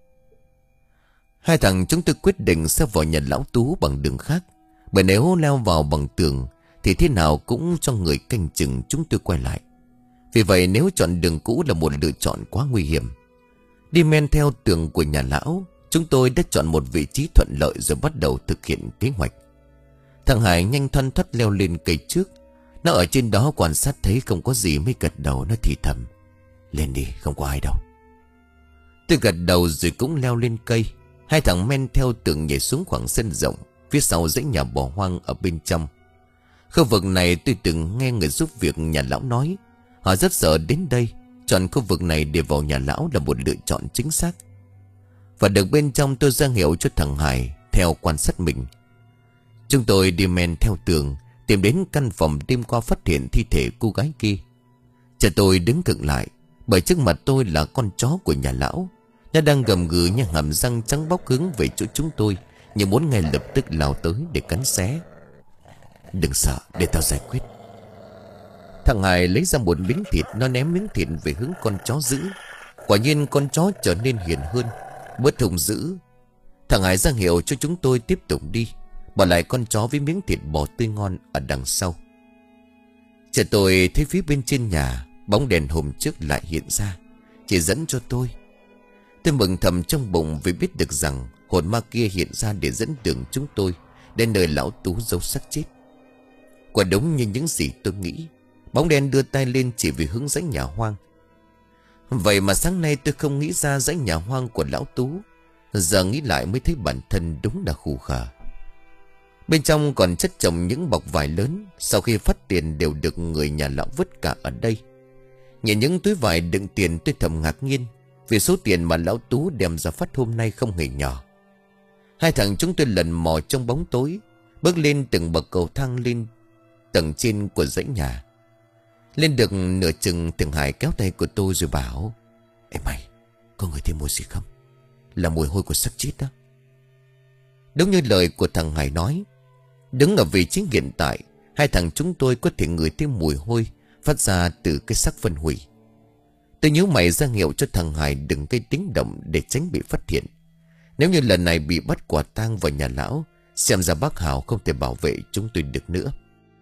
Hai thằng chúng tôi quyết định sẽ vào nhà lão Tú bằng đường khác. Bởi nếu leo vào bằng tường thì thế nào cũng cho người canh chừng chúng tôi quay lại. Vì vậy nếu chọn đường cũ là một lựa chọn quá nguy hiểm. Đi men theo tường của nhà lão, chúng tôi đã chọn một vị trí thuận lợi rồi bắt đầu thực hiện kế hoạch. Thằng Hải nhanh thoăn thoắt leo lên cây trước. Nó ở trên đó quan sát thấy không có gì mới gật đầu. Nó thì thầm: Lên đi, không có ai đâu. Tôi gật đầu rồi cũng leo lên cây. Hai thằng men theo tường nhảy xuống khoảng sân rộng phía sau dãy nhà bỏ hoang ở bên trong. Khu vực này tôi từng nghe người giúp việc nhà lão nói họ rất sợ đến đây. Chọn khu vực này để vào nhà lão là một lựa chọn chính xác. Và được bên trong tôi ra hiệu cho thằng Hải theo quan sát mình. Chúng tôi đi men theo tường tìm đến căn phòng đêm qua phát hiện thi thể cô gái kia. Cha tôi đứng cựng lại, bởi trước mặt tôi là con chó của nhà lão. Nó đang gầm gừ như hàm răng trắng bóc hướng về chỗ chúng tôi, như muốn ngay lập tức lao tới để cắn xé. Đừng sợ, để tao giải quyết. Thằng Hải lấy ra một miếng thịt. Nó ném miếng thịt về hướng con chó dữ. Quả nhiên con chó trở nên hiền hơn, bớt hung dữ. Thằng Hải ra hiệu cho chúng tôi tiếp tục đi, bỏ lại con chó với miếng thịt bò tươi ngon ở đằng sau. Chờ tôi thấy phía bên trên nhà bóng đèn hôm trước lại hiện ra, chỉ dẫn cho tôi. Tôi mừng thầm trong bụng vì biết được rằng hồn ma kia hiện ra để dẫn đường chúng tôi đến nơi lão Tú giấu xác chết. Quả đúng như những gì tôi nghĩ. Bóng đen đưa tay lên chỉ về hướng dãy nhà hoang. Vậy mà sáng nay tôi không nghĩ ra dãy nhà hoang của lão Tú. Giờ nghĩ lại mới thấy bản thân đúng là khù khờ. Bên trong còn chất chồng những bọc vải lớn. Sau khi phát tiền đều được người nhà lão vứt cả ở đây. Nhìn những túi vải đựng tiền tôi thầm ngạc nhiên, vì số tiền mà lão Tú đem ra phát hôm nay không hề nhỏ. Hai thằng chúng tôi lần mò trong bóng tối, bước lên từng bậc cầu thang lên tầng trên của dãy nhà. Lên được nửa chừng, thằng Hải kéo tay của tôi rồi bảo: Ê mày, có ngửi thấy mùi gì không? Là mùi hôi của xác chết đó. Đúng như lời của thằng Hải nói. Đứng ở vị trí hiện tại, hai thằng chúng tôi có thể ngửi thấy mùi hôi phát ra từ cái xác phân hủy. Tôi nhíu mày ra hiệu cho thằng Hải đừng gây tiếng động để tránh bị phát hiện. Nếu như lần này bị bắt quả tang vào nhà lão, xem ra bác Hào không thể bảo vệ chúng tôi được nữa.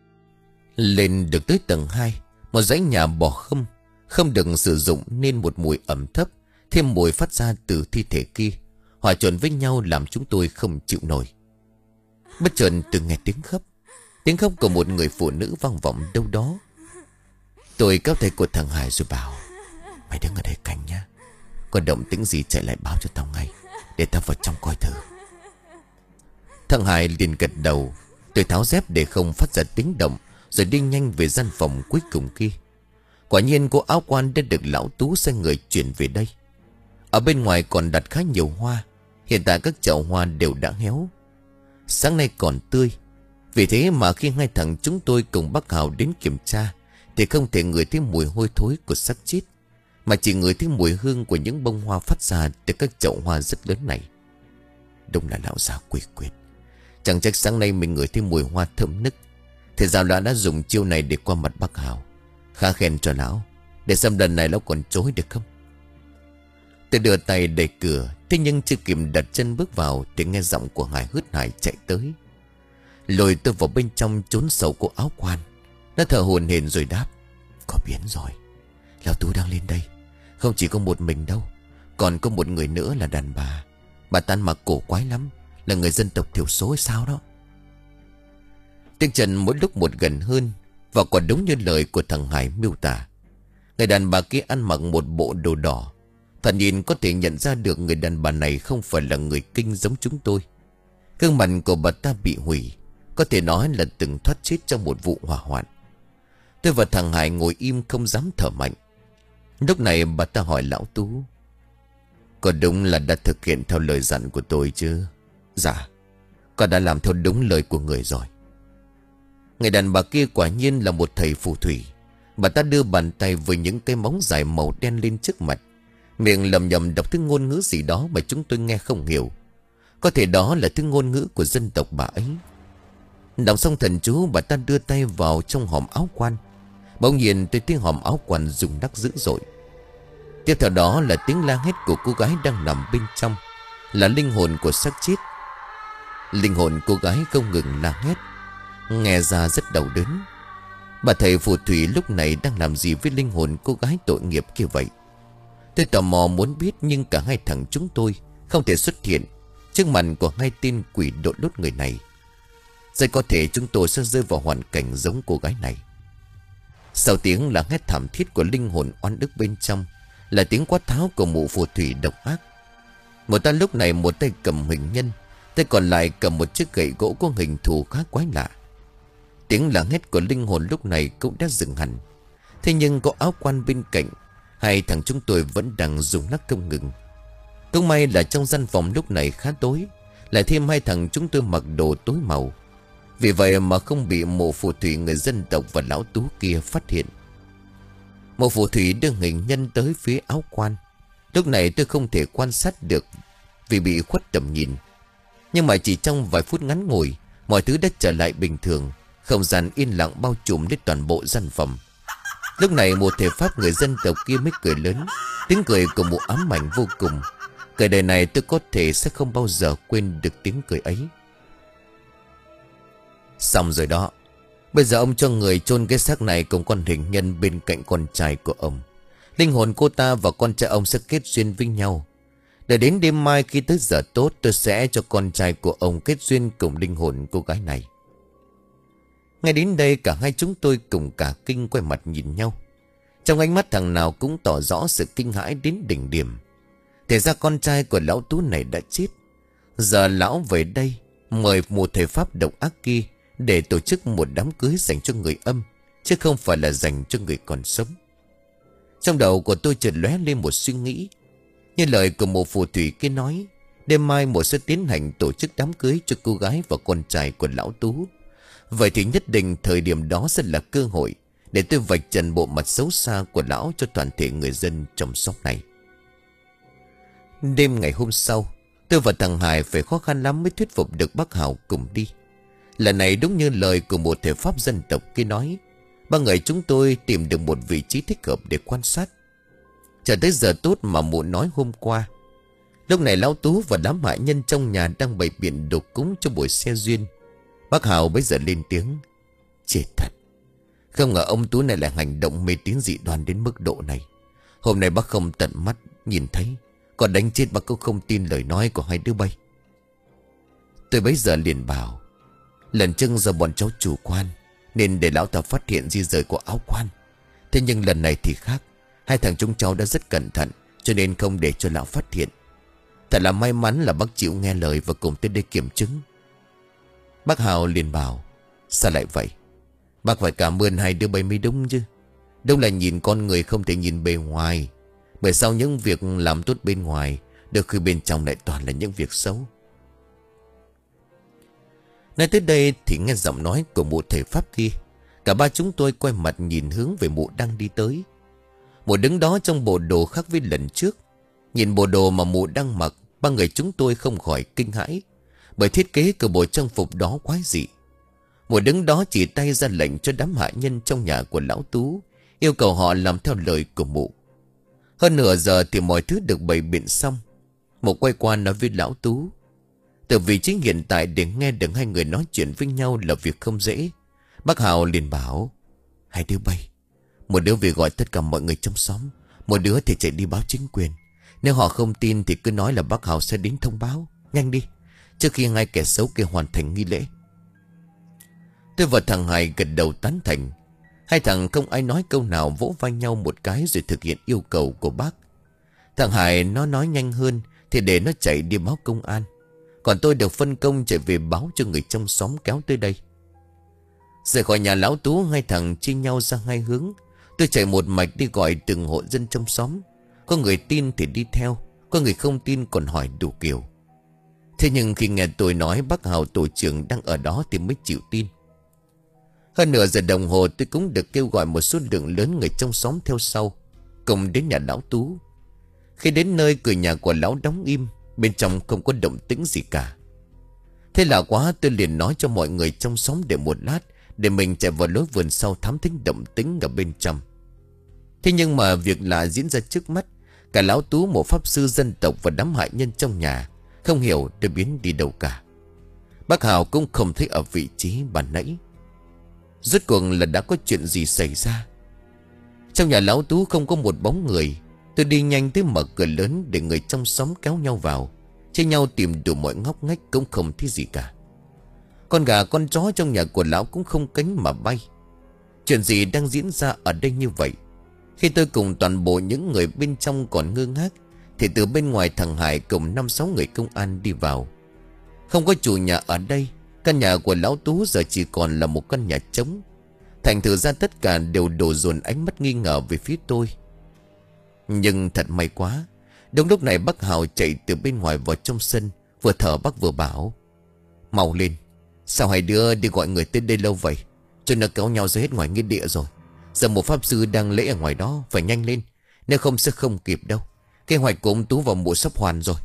Lên được tới tầng hai, một dãy nhà bỏ không, không được sử dụng nên một mùi ẩm thấp, thêm mùi phát ra từ thi thể kia, hòa trộn với nhau làm chúng tôi không chịu nổi. Bất chợt tôi nghe tiếng khóc, tiếng khóc của một người phụ nữ vang vọng đâu đó. Tôi kéo tay của thằng Hải rồi bảo: Mày đứng ở đây canh nhá, có động tĩnh gì chạy lại báo cho tao ngay, để tao vào trong coi thử. Thằng Hải liền gật đầu. Tôi tháo dép để không phát ra tiếng động, rồi đi nhanh về gian phòng cuối cùng kia. Quả nhiên cô áo quan đã được lão Tú sai người chuyển về đây. Ở bên ngoài còn đặt khá nhiều hoa. Hiện tại các chậu hoa đều đã héo, sáng nay còn tươi. Vì thế mà khi hai thằng chúng tôi cùng bác Hào đến kiểm tra thì không thể ngửi thấy mùi hôi thối của xác chết, mà chỉ ngửi thấy mùi hương của những bông hoa phát ra từ các chậu hoa rất lớn này. Đúng là lão già quỷ quyệt. Chẳng trách sáng nay mình ngửi thấy mùi hoa thơm nức. Thì ra lão đã dùng chiêu này để qua mặt bác Hào. Khá khen cho lão. Để xem lần này lão còn chối được không. Tôi đưa tay đẩy cửa. Thế nhưng chưa kịp đặt chân bước vào thì nghe giọng của Hải hớt hải chạy tới, lôi tôi vào bên trong trốn sầu của áo quan. Nó thở hổn hển rồi đáp: Có biến rồi, lão Tú đang lên đây. Không chỉ có một mình đâu, còn có một người nữa là đàn bà. Bà ta ăn mặc cổ quái lắm, là người dân tộc thiểu số hay sao đó. Tiếng chân mỗi lúc một gần hơn, và quả đúng như lời của thằng Hải miêu tả. Người đàn bà kia ăn mặc một bộ đồ đỏ. Thật nhìn có thể nhận ra được người đàn bà này không phải là người Kinh giống chúng tôi. Gương mặt của bà ta bị hủy, có thể nói là từng thoát chết trong một vụ hỏa hoạn. Tôi và thằng Hải ngồi im không dám thở mạnh. Lúc này bà ta hỏi lão Tú: Có đúng là đã thực hiện theo lời dặn của tôi chứ? Dạ, con đã làm theo đúng lời của người rồi. Người đàn bà kia quả nhiên là một thầy phù thủy. Bà ta đưa bàn tay với những cái móng dài màu đen lên trước mặt, miệng lầm nhầm đọc thứ ngôn ngữ gì đó mà chúng tôi nghe không hiểu. Có thể đó là thứ ngôn ngữ của dân tộc bà ấy. Đọc xong thần chú, bà ta đưa tay vào trong hòm áo quan. Bỗng nhiên tôi tiếng hòm áo quan rung lắc dữ dội. Tiếp theo đó là tiếng la hét của cô gái đang nằm bên trong, là linh hồn của xác chết. Linh hồn cô gái không ngừng la hét, nghe ra rất đau đớn. Bà thầy phù thủy lúc này đang làm gì với linh hồn cô gái tội nghiệp kia vậy? Tôi tò mò muốn biết, nhưng cả hai thằng chúng tôi không thể xuất hiện trước mặt của hai tên quỷ đội lốt người này. Rất có thể chúng tôi sẽ rơi vào hoàn cảnh giống cô gái này. Sau tiếng là hét thảm thiết của linh hồn oan ức bên trong là tiếng quát tháo của mụ phù thủy độc ác. Một tay lúc này một tay cầm hình nhân, tay còn lại cầm một chiếc gậy gỗ có hình thù khá quái lạ. Tiếng là hét của linh hồn lúc này cũng đã dừng hẳn. Thế nhưng có áo quan bên cạnh, hai thằng chúng tôi vẫn đang dùng lắc không ngừng. Cũng may là trong gian phòng lúc này khá tối, lại thêm hai thằng chúng tôi mặc đồ tối màu. Vì vậy mà không bị mộ phù thủy người dân tộc và lão tú kia phát hiện. Mộ phù thủy đưa hình nhân tới phía áo quan. Lúc này tôi không thể quan sát được vì bị khuất tầm nhìn. Nhưng mà chỉ trong vài phút ngắn ngủi, mọi thứ đã trở lại bình thường. Không gian yên lặng bao trùm đến toàn bộ gian phòng. Lúc này một thể pháp người dân tộc kia mới cười lớn. Tiếng cười của một ám ảnh vô cùng. Cười đời này tôi có thể sẽ không bao giờ quên được tiếng cười ấy. Xong rồi đó. Bây giờ ông cho người chôn cái xác này cùng con hình nhân bên cạnh con trai của ông. Linh hồn cô ta và con trai ông sẽ kết duyên với nhau. Để đến đêm mai khi tới giờ tốt, tôi sẽ cho con trai của ông kết duyên cùng linh hồn cô gái này. Ngay đến đây cả hai chúng tôi cùng cả kinh quay mặt nhìn nhau. Trong ánh mắt thằng nào cũng tỏ rõ sự kinh hãi đến đỉnh điểm. Thế ra con trai của lão Tú này đã chết. Giờ lão về đây mời một thầy pháp độc ác kia để tổ chức một đám cưới dành cho người âm, chứ không phải là dành cho người còn sống. Trong đầu của tôi chợt lóe lên một suy nghĩ. Như lời của một phù thủy kia nói, đêm mai một sẽ tiến hành tổ chức đám cưới cho cô gái và con trai của lão Tú. Vậy thì nhất định thời điểm đó sẽ là cơ hội để tôi vạch trần bộ mặt xấu xa của lão cho toàn thể người dân trong xóm này. Đêm ngày hôm sau, tôi và thằng Hải phải khó khăn lắm mới thuyết phục được bác Hào cùng đi. Lần này đúng như lời của một thể pháp dân tộc kia nói, ba người chúng tôi tìm được một vị trí thích hợp để quan sát. Chờ tới giờ tốt mà mụ nói hôm qua. Lúc này lão Tú và đám hạ nhân trong nhà đang bày biện đồ cúng cho buổi xe duyên. Bác Hào bây giờ lên tiếng: chết thật, không ngờ ông Tú này lại hành động mê tín dị đoan đến mức độ này. Hôm nay bác không tận mắt nhìn thấy, còn đánh chết bác cũng không tin lời nói của hai đứa bay. Tôi bấy giờ liền bảo: lần trước do bọn cháu chủ quan nên để lão ta phát hiện di rời của áo quan. Thế nhưng lần này thì khác. Hai thằng chúng cháu đã rất cẩn thận, cho nên không để cho lão phát hiện. Thật là may mắn là bác chịu nghe lời và cùng tới đây kiểm chứng. Bác Hào liền bảo: sao lại vậy? Bác phải cảm ơn hai đứa bay mới đúng chứ. Đúng là nhìn con người không thể nhìn bề ngoài. Bởi sao những việc làm tốt bên ngoài đôi khi bên trong lại toàn là những việc xấu. Nói tới đây thì nghe giọng nói của mụ thầy pháp kia. Cả ba chúng tôi quay mặt nhìn hướng về mụ đang đi tới. Mụ đứng đó trong bộ đồ khác với lần trước. Nhìn bộ đồ mà mụ đang mặc, ba người chúng tôi không khỏi kinh hãi, bởi thiết kế của bộ trang phục đó quái dị. Mụ đứng đó chỉ tay ra lệnh cho đám hạ nhân trong nhà của lão Tú, yêu cầu họ làm theo lời của mụ. Hơn nửa giờ thì mọi thứ được bày biện xong. Mụ quay qua nói với lão Tú: từ vị trí hiện tại để nghe được hai người nói chuyện với nhau là việc không dễ. Bác Hào liền bảo: hai đứa bay, một đứa về gọi tất cả mọi người trong xóm, một đứa thì chạy đi báo chính quyền. Nếu họ không tin thì cứ nói là bác Hào sẽ đến thông báo. Nhanh đi, trước khi hai kẻ xấu kia hoàn thành nghi lễ. Tôi và thằng Hải gật đầu tán thành. Hai thằng không ai nói câu nào, vỗ vai nhau một cái rồi thực hiện yêu cầu của bác. Thằng Hải nó nói nhanh hơn thì để nó chạy đi báo công an, còn tôi được phân công chạy về báo cho người trong xóm kéo tới đây. Rời khỏi nhà lão Tú, hai thằng chia nhau ra hai hướng. Tôi chạy một mạch đi gọi từng hộ dân trong xóm. Có người tin thì đi theo, có người không tin còn hỏi đủ kiểu. Thế nhưng khi nghe tôi nói bác Hào tổ trưởng đang ở đó thì mới chịu tin. Hơn nửa giờ đồng hồ tôi cũng được kêu gọi một số lượng lớn người trong xóm theo sau, cùng đến nhà lão Tú. Khi đến nơi, cửa nhà của lão đóng im, bên trong không có động tĩnh gì cả. Thế là quá, tôi liền nói cho mọi người trong xóm để một lát, để mình chạy vào lối vườn sau thám thính động tĩnh ở bên trong. Thế nhưng mà việc lạ diễn ra trước mắt. Cả lão Tú, một pháp sư dân tộc, và đám hại nhân trong nhà không hiểu đã biến đi đâu cả. Bác Hào cũng không thấy ở vị trí ban nãy. Rốt cuộc là đã có chuyện gì xảy ra? Trong nhà lão Tú không có một bóng người. Tôi đi nhanh tới mở cửa lớn để người trong xóm kéo nhau vào, chia nhau tìm đủ mọi ngóc ngách, cũng không thấy gì cả. Con gà con chó trong nhà của lão cũng không cánh mà bay. Chuyện gì đang diễn ra ở đây như vậy? Khi tôi cùng toàn bộ những người bên trong còn ngơ ngác, thì từ bên ngoài thằng Hải cùng năm sáu người công an đi vào. Không có chủ nhà ở đây. Căn nhà của lão Tú giờ chỉ còn là một căn nhà trống. Thành thử ra tất cả đều đổ dồn ánh mắt nghi ngờ về phía tôi. Nhưng thật may quá, đúng lúc này bác Hào chạy từ bên ngoài vào trong sân, vừa thở bác vừa bảo: "Mau lên, sao hai đứa đi gọi người tới đây lâu vậy? Cho nó kéo nhau ra hết ngoài nghĩa địa rồi. Giờ một pháp sư đang lễ ở ngoài đó, phải nhanh lên, nếu không sẽ không kịp đâu. Kế hoạch của ông Tú vào mùa sắp hoàn rồi."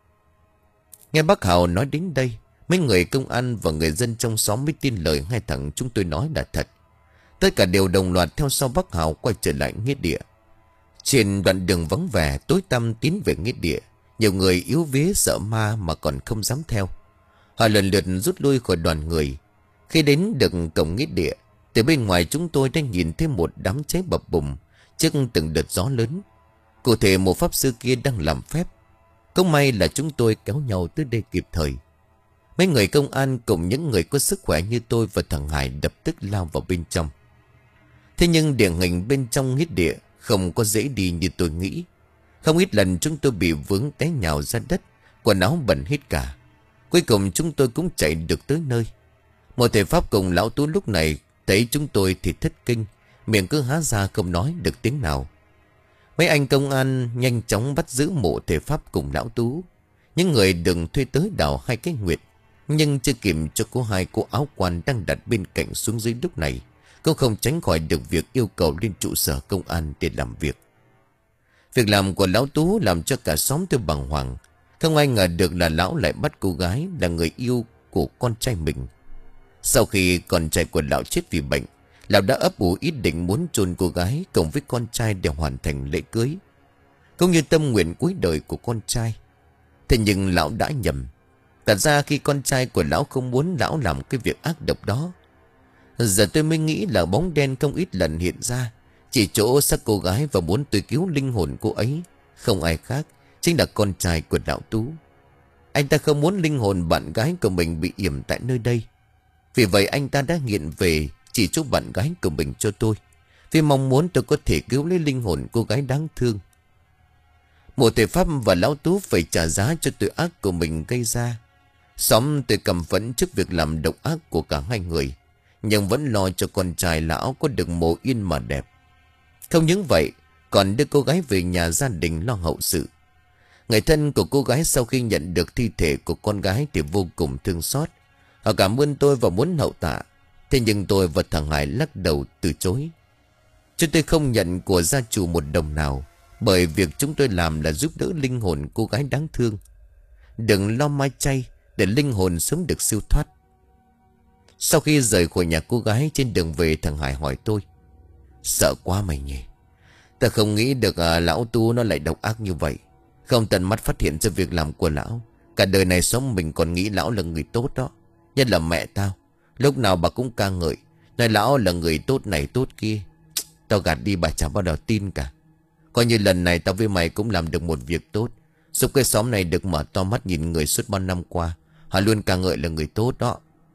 Nghe bác Hào nói đến đây, mấy người công an và người dân trong xóm mới tin lời hai thằng chúng tôi nói là thật. Tất cả đều đồng loạt theo sau bác Hào quay trở lại nghĩa địa. Trên đoạn đường vắng vẻ tối tăm tiến về nghĩa địa, nhiều người yếu vía sợ ma mà còn không dám theo. Họ lần lượt rút lui khỏi đoàn người. Khi đến được cổng nghĩa địa, từ bên ngoài chúng tôi đã nhìn thấy một đám cháy bập bùng trước từng đợt gió lớn. Cụ thể một pháp sư kia đang làm phép. Cũng may là chúng tôi kéo nhau tới đây kịp thời. Mấy người công an cùng những người có sức khỏe như tôi và thằng Hải lập tức lao vào bên trong. Thế nhưng địa hình bên trong nghĩa địa không có dễ đi như tôi nghĩ. Không ít lần chúng tôi bị vướng té nhào ra đất, quần áo bẩn hết cả. Cuối cùng chúng tôi cũng chạy được tới nơi. Một thầy pháp cùng lão Tú lúc này thấy chúng tôi thì thất kinh, miệng cứ há ra không nói được tiếng nào. Mấy anh công an nhanh chóng bắt giữ mộ thầy pháp cùng lão Tú. Những người đừng thuê tới đào hai cái nguyệt. Nhưng chưa kịp cho cô hai cô áo quan đang đặt bên cạnh xuống dưới lúc này, cũng không tránh khỏi được việc yêu cầu lên trụ sở công an để làm việc. Việc làm của lão Tú làm cho cả xóm tôi bàng hoàng. Không ai ngờ được là lão lại bắt cô gái là người yêu của con trai mình. Sau khi con trai của lão chết vì bệnh, lão đã ấp ủ ý định muốn chôn cô gái cùng với con trai để hoàn thành lễ cưới, cũng như tâm nguyện cuối đời của con trai. Thế nhưng lão đã nhầm. Thật ra khi con trai của lão không muốn lão làm cái việc ác độc đó. Giờ tôi mới nghĩ là bóng đen không ít lần hiện ra chỉ chỗ xác cô gái, và muốn tôi cứu linh hồn cô ấy không ai khác chính là con trai của lão Tú. Anh ta không muốn linh hồn bạn gái của mình bị yểm tại nơi đây. Vì vậy anh ta đã nghiện về chỉ chỗ bạn gái của mình cho tôi, vì mong muốn tôi có thể cứu lấy linh hồn cô gái đáng thương. Một thầy pháp và lão Tú phải trả giá cho tội ác của mình gây ra. Xóm tôi căm phẫn trước việc làm độc ác của cả hai người, nhưng vẫn lo cho con trai lão có được mồ yên mà đẹp. Không những vậy, còn đưa cô gái về nhà gia đình lo hậu sự. Người thân của cô gái sau khi nhận được thi thể của con gái thì vô cùng thương xót. Họ cảm ơn tôi và muốn hậu tạ. Thế nhưng tôi và thằng Hải lắc đầu từ chối. Chúng tôi không nhận của gia chủ một đồng nào, bởi việc chúng tôi làm là giúp đỡ linh hồn cô gái đáng thương. Đừng lo ma chay, để linh hồn sớm được siêu thoát. Sau khi rời khỏi nhà cô gái, trên đường về thằng Hải hỏi tôi: "Sợ quá mày nhỉ? Ta không nghĩ được à, lão Tu nó lại độc ác như vậy. Không tận mắt phát hiện ra việc làm của lão. Cả đời này sống mình còn nghĩ lão là người tốt đó. Nhất là mẹ tao, lúc nào bà cũng ca ngợi, nói lão là người tốt này tốt kia. Tao gạt đi, bà chẳng bao giờ tin cả. Coi như lần này tao với mày cũng làm được một việc tốt, giúp cái xóm này được mở to mắt nhìn người suốt bao năm qua. Họ luôn ca ngợi là người tốt đó."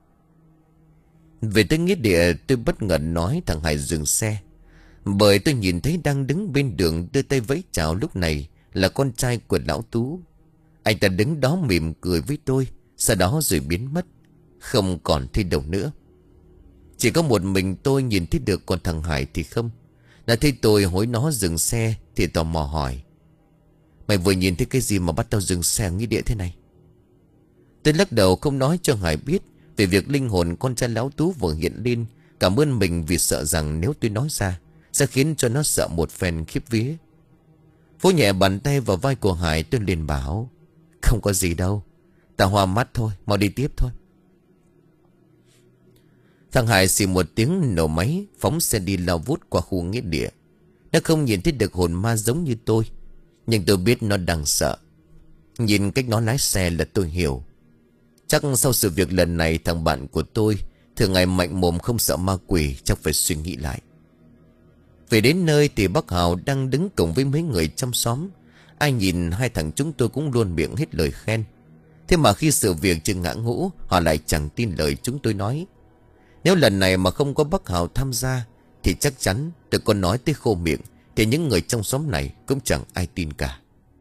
Về tới nghĩa địa, tôi bất ngờ nói thằng Hải dừng xe, bởi tôi nhìn thấy đang đứng bên đường đưa tay vẫy chào lúc này là con trai của lão Tú. Anh ta đứng đó mỉm cười với tôi, sau đó rồi biến mất, không còn thấy đâu nữa. Chỉ có một mình tôi nhìn thấy được, còn thằng Hải thì không. Đã thấy tôi hối nó dừng xe thì tò mò hỏi: "Mày vừa nhìn thấy cái gì mà bắt tao dừng xe nghĩa địa thế này?" Tôi lắc đầu không nói cho Hải biết về việc linh hồn con trai lão Tú vừa hiện lên Cảm ơn mình vì sợ rằng nếu tôi nói ra sẽ khiến cho nó sợ một phen khiếp vía. Vỗ nhẹ bàn tay vào vai của Hải, tôi liền bảo: Không có gì đâu, ta hoa mắt thôi, mau đi tiếp thôi. Thằng Hải xì một tiếng nổ máy, phóng xe đi lao vút qua khu nghĩa địa. Nó không nhìn thấy được hồn ma giống như tôi, nhưng tôi biết nó đang sợ. Nhìn cách nó lái xe là tôi hiểu. Chắc sau sự việc lần này, thằng bạn của tôi thường ngày mạnh mồm không sợ ma quỷ, chắc phải suy nghĩ lại. Về đến nơi thì bác Hào đang đứng cùng với mấy người trong xóm. Ai nhìn hai thằng chúng tôi cũng luôn miệng hết lời khen. Thế mà khi sự việc chưa ngã ngũ, họ lại chẳng tin lời chúng tôi nói. Nếu lần này mà không có bác Hào tham gia thì chắc chắn tôi có nói tới khô miệng thì những người trong xóm này cũng chẳng ai tin cả.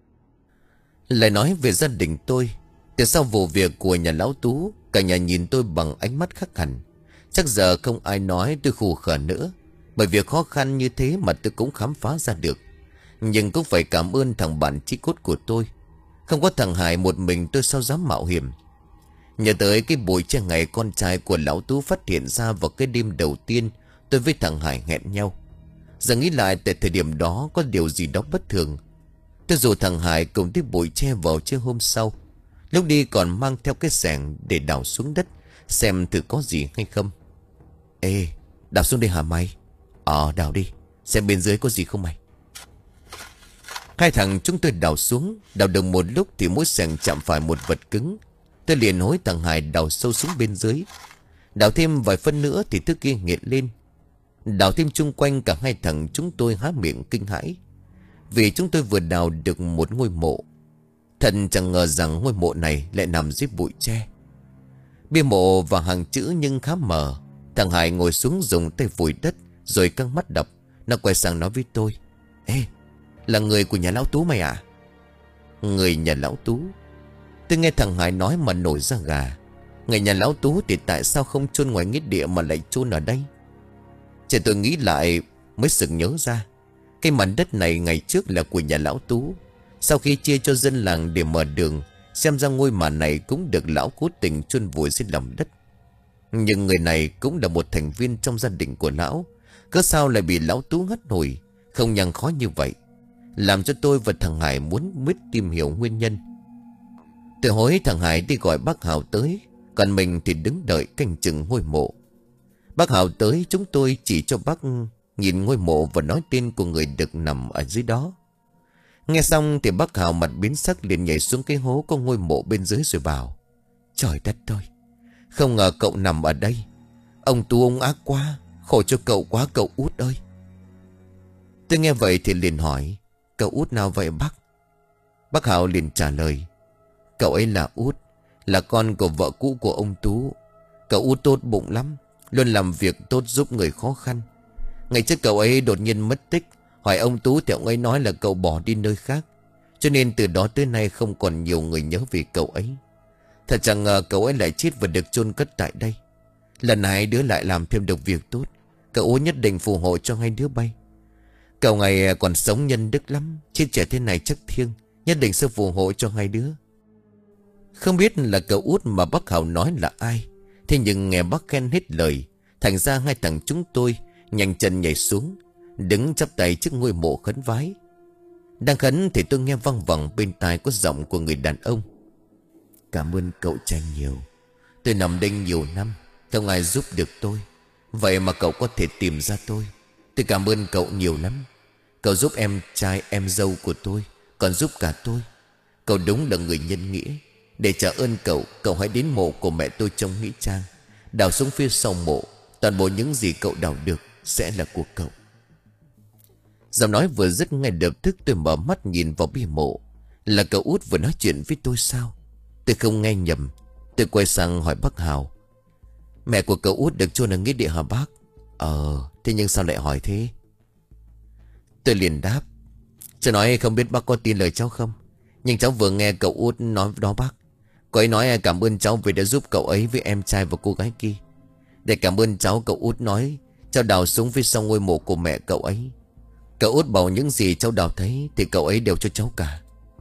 Lại nói về gia đình tôi, từ sau vụ việc của nhà lão Tú, cả nhà nhìn tôi bằng ánh mắt khác hẳn. Chắc giờ không ai nói tôi khù khờ nữa, bởi việc khó khăn như thế mà tôi cũng khám phá ra được. Nhưng cũng phải cảm ơn thằng bạn chí cốt của tôi. Không có thằng Hải một mình tôi sao dám mạo hiểm. Nhớ tới cái buổi trưa ngày con trai của lão Tú phát hiện ra vào cái đêm đầu tiên tôi với thằng Hải hẹn nhau. Giờ nghĩ lại tại thời điểm đó có điều gì đó bất thường. Tôi rủ thằng Hải cùng tới bụi tre vào trưa hôm sau. Lúc đi còn mang theo cái xẻng để đào xuống đất xem thử có gì hay không. Ê, đào xuống đây hả mày? Ờ, đào đi, xem bên dưới có gì không mày. Hai thằng chúng tôi đào xuống. Đào được một lúc thì mỗi xẻng chạm phải một vật cứng. Tôi liền hối thằng Hải đào sâu xuống bên dưới. Đào thêm vài phân nữa thì thứ kia nghẹn lên. Đào thêm chung quanh, cả hai thằng chúng tôi há miệng kinh hãi, vì chúng tôi vừa đào được một ngôi mộ. Thật chẳng ngờ rằng ngôi mộ này lại nằm dưới bụi tre. Bia mộ và hàng chữ nhưng khá mờ. Thằng Hải ngồi xuống dùng tay vùi đất rồi căng mắt đọc. Nó quay sang nói với tôi: Ê, là người của nhà lão Tú mày à? Người nhà lão Tú? Tôi nghe thằng Hải nói mà nổi da gà. Người nhà lão Tú thì tại sao không chôn ngoài nghĩa địa mà lại chôn ở đây? Chỉ tôi nghĩ lại mới sực nhớ ra, cái mảnh đất này ngày trước là của nhà lão Tú. Sau khi chia cho dân làng để mở đường, xem ra ngôi mả này cũng được lão cố tình chôn vùi dưới lòng đất. Nhưng người này cũng là một thành viên trong gia đình của lão, cớ sao lại bị lão Tú hất hủi, không nhằn khó như vậy, làm cho tôi và thằng Hải muốn biết tìm hiểu nguyên nhân. Tôi hối thằng Hải đi gọi bác Hào tới, còn mình thì đứng đợi canh chừng ngôi mộ. Bác Hào tới, chúng tôi chỉ cho bác nhìn ngôi mộ và nói tên của người được nằm ở dưới đó. Nghe xong thì bác Hào mặt biến sắc, liền nhảy xuống cái hố có ngôi mộ bên dưới rồi bảo: Trời đất ơi, không ngờ cậu nằm ở đây. Ông Tú ông ác quá, khổ cho cậu quá cậu út ơi. Tôi nghe vậy thì liền hỏi: Cậu út nào vậy bác? Bác Hào liền trả lời: Cậu ấy là út, là con của vợ cũ của ông Tú. Cậu út tốt bụng lắm, luôn làm việc tốt giúp người khó khăn. Ngày trước cậu ấy đột nhiên mất tích, hỏi ông Tú thì ông ấy nói là cậu bỏ đi nơi khác, cho nên từ đó tới nay không còn nhiều người nhớ về cậu ấy. Thật chẳng ngờ cậu ấy lại chết và được chôn cất tại đây. Lần này hai đứa lại làm thêm được việc tốt, cậu út nhất định phù hộ cho hai đứa bay. Cậu ngày còn sống nhân đức lắm, chết trẻ thế này chắc thiêng, nhất định sẽ phù hộ cho hai đứa. Không biết là cậu út mà bác Hào nói là ai, thế nhưng nghe bác khen hết lời, thành ra hai thằng chúng tôi nhanh chân nhảy xuống, đứng chắp tay trước ngôi mộ khấn vái. Đang khấn thì tôi nghe văng vẳng bên tai có giọng của người đàn ông: Cảm ơn cậu trai nhiều. Tôi nằm đây nhiều năm, không ai giúp được tôi, vậy mà cậu có thể tìm ra tôi. Tôi cảm ơn cậu nhiều lắm. Cậu giúp em trai em dâu của tôi, còn giúp cả tôi. Cậu đúng là người nhân nghĩa. Để trả ơn cậu, cậu hãy đến mộ của mẹ tôi trong nghĩa trang, đào xuống phía sau mộ. Toàn bộ những gì cậu đào được sẽ là của cậu. Giọng nói vừa dứt, ngay lập tức tôi mở mắt nhìn vào bia mộ. Là cậu út vừa nói chuyện với tôi sao? Tôi không nghe nhầm. Tôi quay sang hỏi bác Hào: Mẹ của cậu út được chôn ở nghĩa địa hả bác? Ờ, thế nhưng sao lại hỏi thế? Tôi liền đáp: Cháu nói không biết bác có tin lời cháu không, nhưng cháu vừa nghe cậu út nói đó bác. Cô ấy nói cảm ơn cháu vì đã giúp cậu ấy với em trai và cô gái kia. Để cảm ơn cháu, cậu út nói cháu đào xuống phía sau ngôi mộ của mẹ cậu ấy. Cậu út bảo những gì cháu đào thấy thì cậu ấy đều cho cháu cả.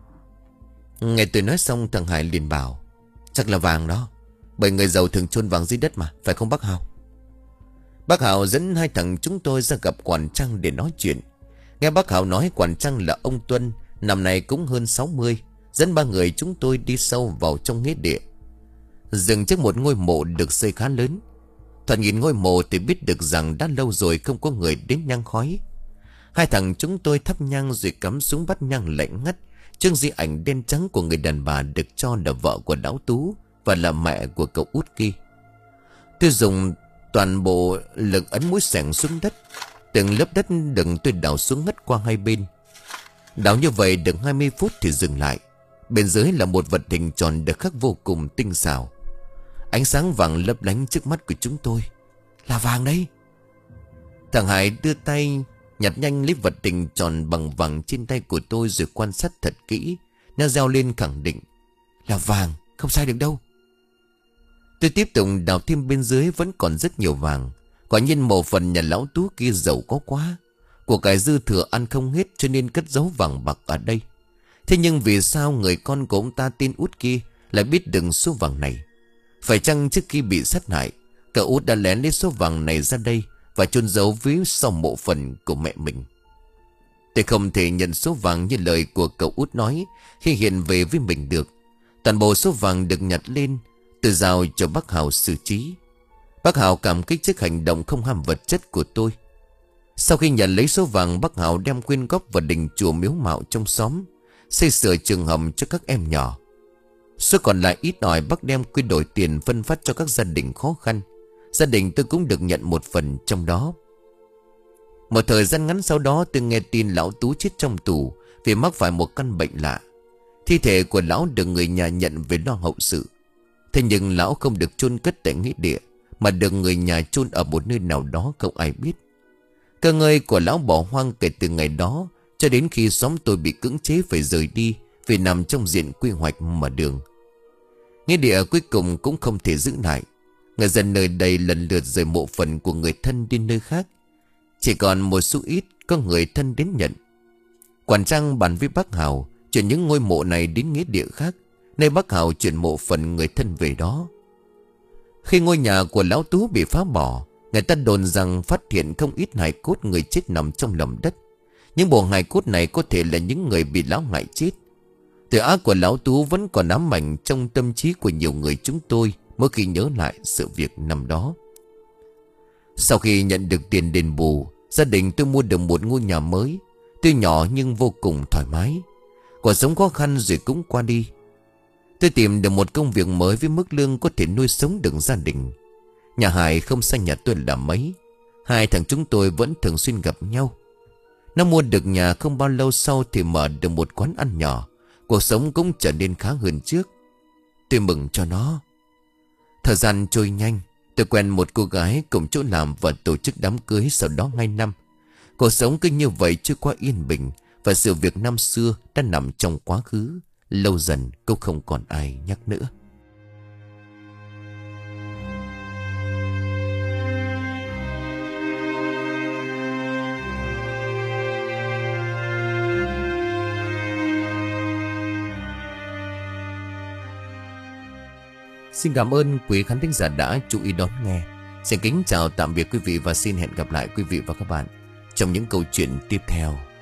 Nghe tôi nói xong, thằng Hải liền bảo: Chắc là vàng đó, bởi người giàu thường chôn vàng dưới đất mà, phải không bác Hào? Bác Hào dẫn hai thằng chúng tôi ra gặp quản trăng để nói chuyện. Nghe bác Hào nói quản trăng là ông Tuân, năm nay cũng hơn sáu mươi, dẫn ba người chúng tôi đi sâu vào trong nghĩa địa. Dừng trước một ngôi mộ được xây khá lớn. Thoạt nhìn ngôi mộ thì biết được rằng đã lâu rồi không có người đến nhang khói. Hai thằng chúng tôi thắp nhang rồi cắm xuống bát nhang lạnh ngắt trước di ảnh đen trắng của người đàn bà được cho là vợ của Lão Tú và là mẹ của cậu út kia. Tôi dùng toàn bộ lực ấn mũi xẻng xuống đất. Từng lớp đất đừng tôi đào xuống ngất qua hai bên. Đào như vậy được hai mươi phút thì dừng lại. Bên dưới là một vật hình tròn được khắc vô cùng tinh xảo. Ánh sáng vàng lấp lánh trước mắt của chúng tôi. Là vàng đấy. Thằng Hải đưa tay nhặt nhanh lấy vật hình tròn bằng vàng trên tay của tôi rồi quan sát thật kỹ. Nó reo lên khẳng định. Là vàng, không sai được đâu. Tôi tiếp tục đào thêm bên dưới vẫn còn rất nhiều vàng. Quả nhiên mộ phần nhà Lão Tú kia giàu có quá. Của cải dư thừa ăn không hết cho nên cất giấu vàng bạc ở đây. Thế nhưng vì sao người con của ông ta tên Út kia lại biết được số vàng này? Phải chăng trước khi bị sát hại, cậu Út đã lén lấy số vàng này ra đây và chôn giấu phía sau mộ phần của mẹ mình? Tôi không thể nhận số vàng như lời của cậu Út nói khi hiện về với mình được. Toàn bộ số vàng được nhặt lên, tôi giao cho bác Hào xử trí. Bác Hào cảm kích trước hành động không ham vật chất của tôi. Sau khi nhận lấy số vàng, bác Hào đem quyên góp vào đình chùa miếu mạo trong xóm, xây sửa trường hầm cho các em nhỏ. Số còn lại ít ỏi bác đem quy đổi tiền phân phát cho các gia đình khó khăn. Gia đình tôi cũng được nhận một phần trong đó. Một thời gian ngắn sau đó tôi nghe tin Lão Tú chết trong tù vì mắc phải một căn bệnh lạ. Thi thể của lão được người nhà nhận về lo hậu sự. Thế nhưng lão không được chôn cất tại nghĩa địa, mà được người nhà chôn ở một nơi nào đó không ai biết. Cơ ngơi của lão bỏ hoang kể từ ngày đó cho đến khi xóm tôi bị cưỡng chế phải rời đi vì nằm trong diện quy hoạch mở đường. Nghĩa địa cuối cùng cũng không thể giữ lại. Người dân nơi đây lần lượt rời mộ phần của người thân đi nơi khác. Chỉ còn một số ít có người thân đến nhận. Quản trang bàn với bác Hào chuyển những ngôi mộ này đến nghĩa địa khác, nơi bác Hào chuyển mộ phần người thân về đó. Khi ngôi nhà của Lão Tú bị phá bỏ, người ta đồn rằng phát hiện không ít hài cốt người chết nằm trong lòng đất. Những bộ hài cốt này có thể là những người bị lão hại chết. Tội ác của Lão Tú vẫn còn ám ảnh trong tâm trí của nhiều người chúng tôi mỗi khi nhớ lại sự việc năm đó. Sau khi nhận được tiền đền bù, gia đình tôi mua được một ngôi nhà mới. Tuy nhỏ nhưng vô cùng thoải mái. Cuộc sống khó khăn rồi cũng qua đi. Tôi tìm được một công việc mới với mức lương có thể nuôi sống được gia đình. Nhà Hải không xa nhà tôi là mấy. Hai thằng chúng tôi vẫn thường xuyên gặp nhau. Nó mua được nhà không bao lâu sau thì mở được một quán ăn nhỏ. Cuộc sống cũng trở nên khá hơn trước. Tôi mừng cho nó. Thời gian trôi nhanh. Tôi quen một cô gái cùng chỗ làm và tổ chức đám cưới sau đó hai năm. Cuộc sống cứ như vậy chưa qua yên bình. Và sự việc năm xưa đã nằm trong quá khứ. Lâu dần cũng không còn ai nhắc nữa. Xin cảm ơn quý khán thính giả đã chú ý đón nghe. Xin kính chào tạm biệt quý vị và xin hẹn gặp lại quý vị và các bạn trong những câu chuyện tiếp theo.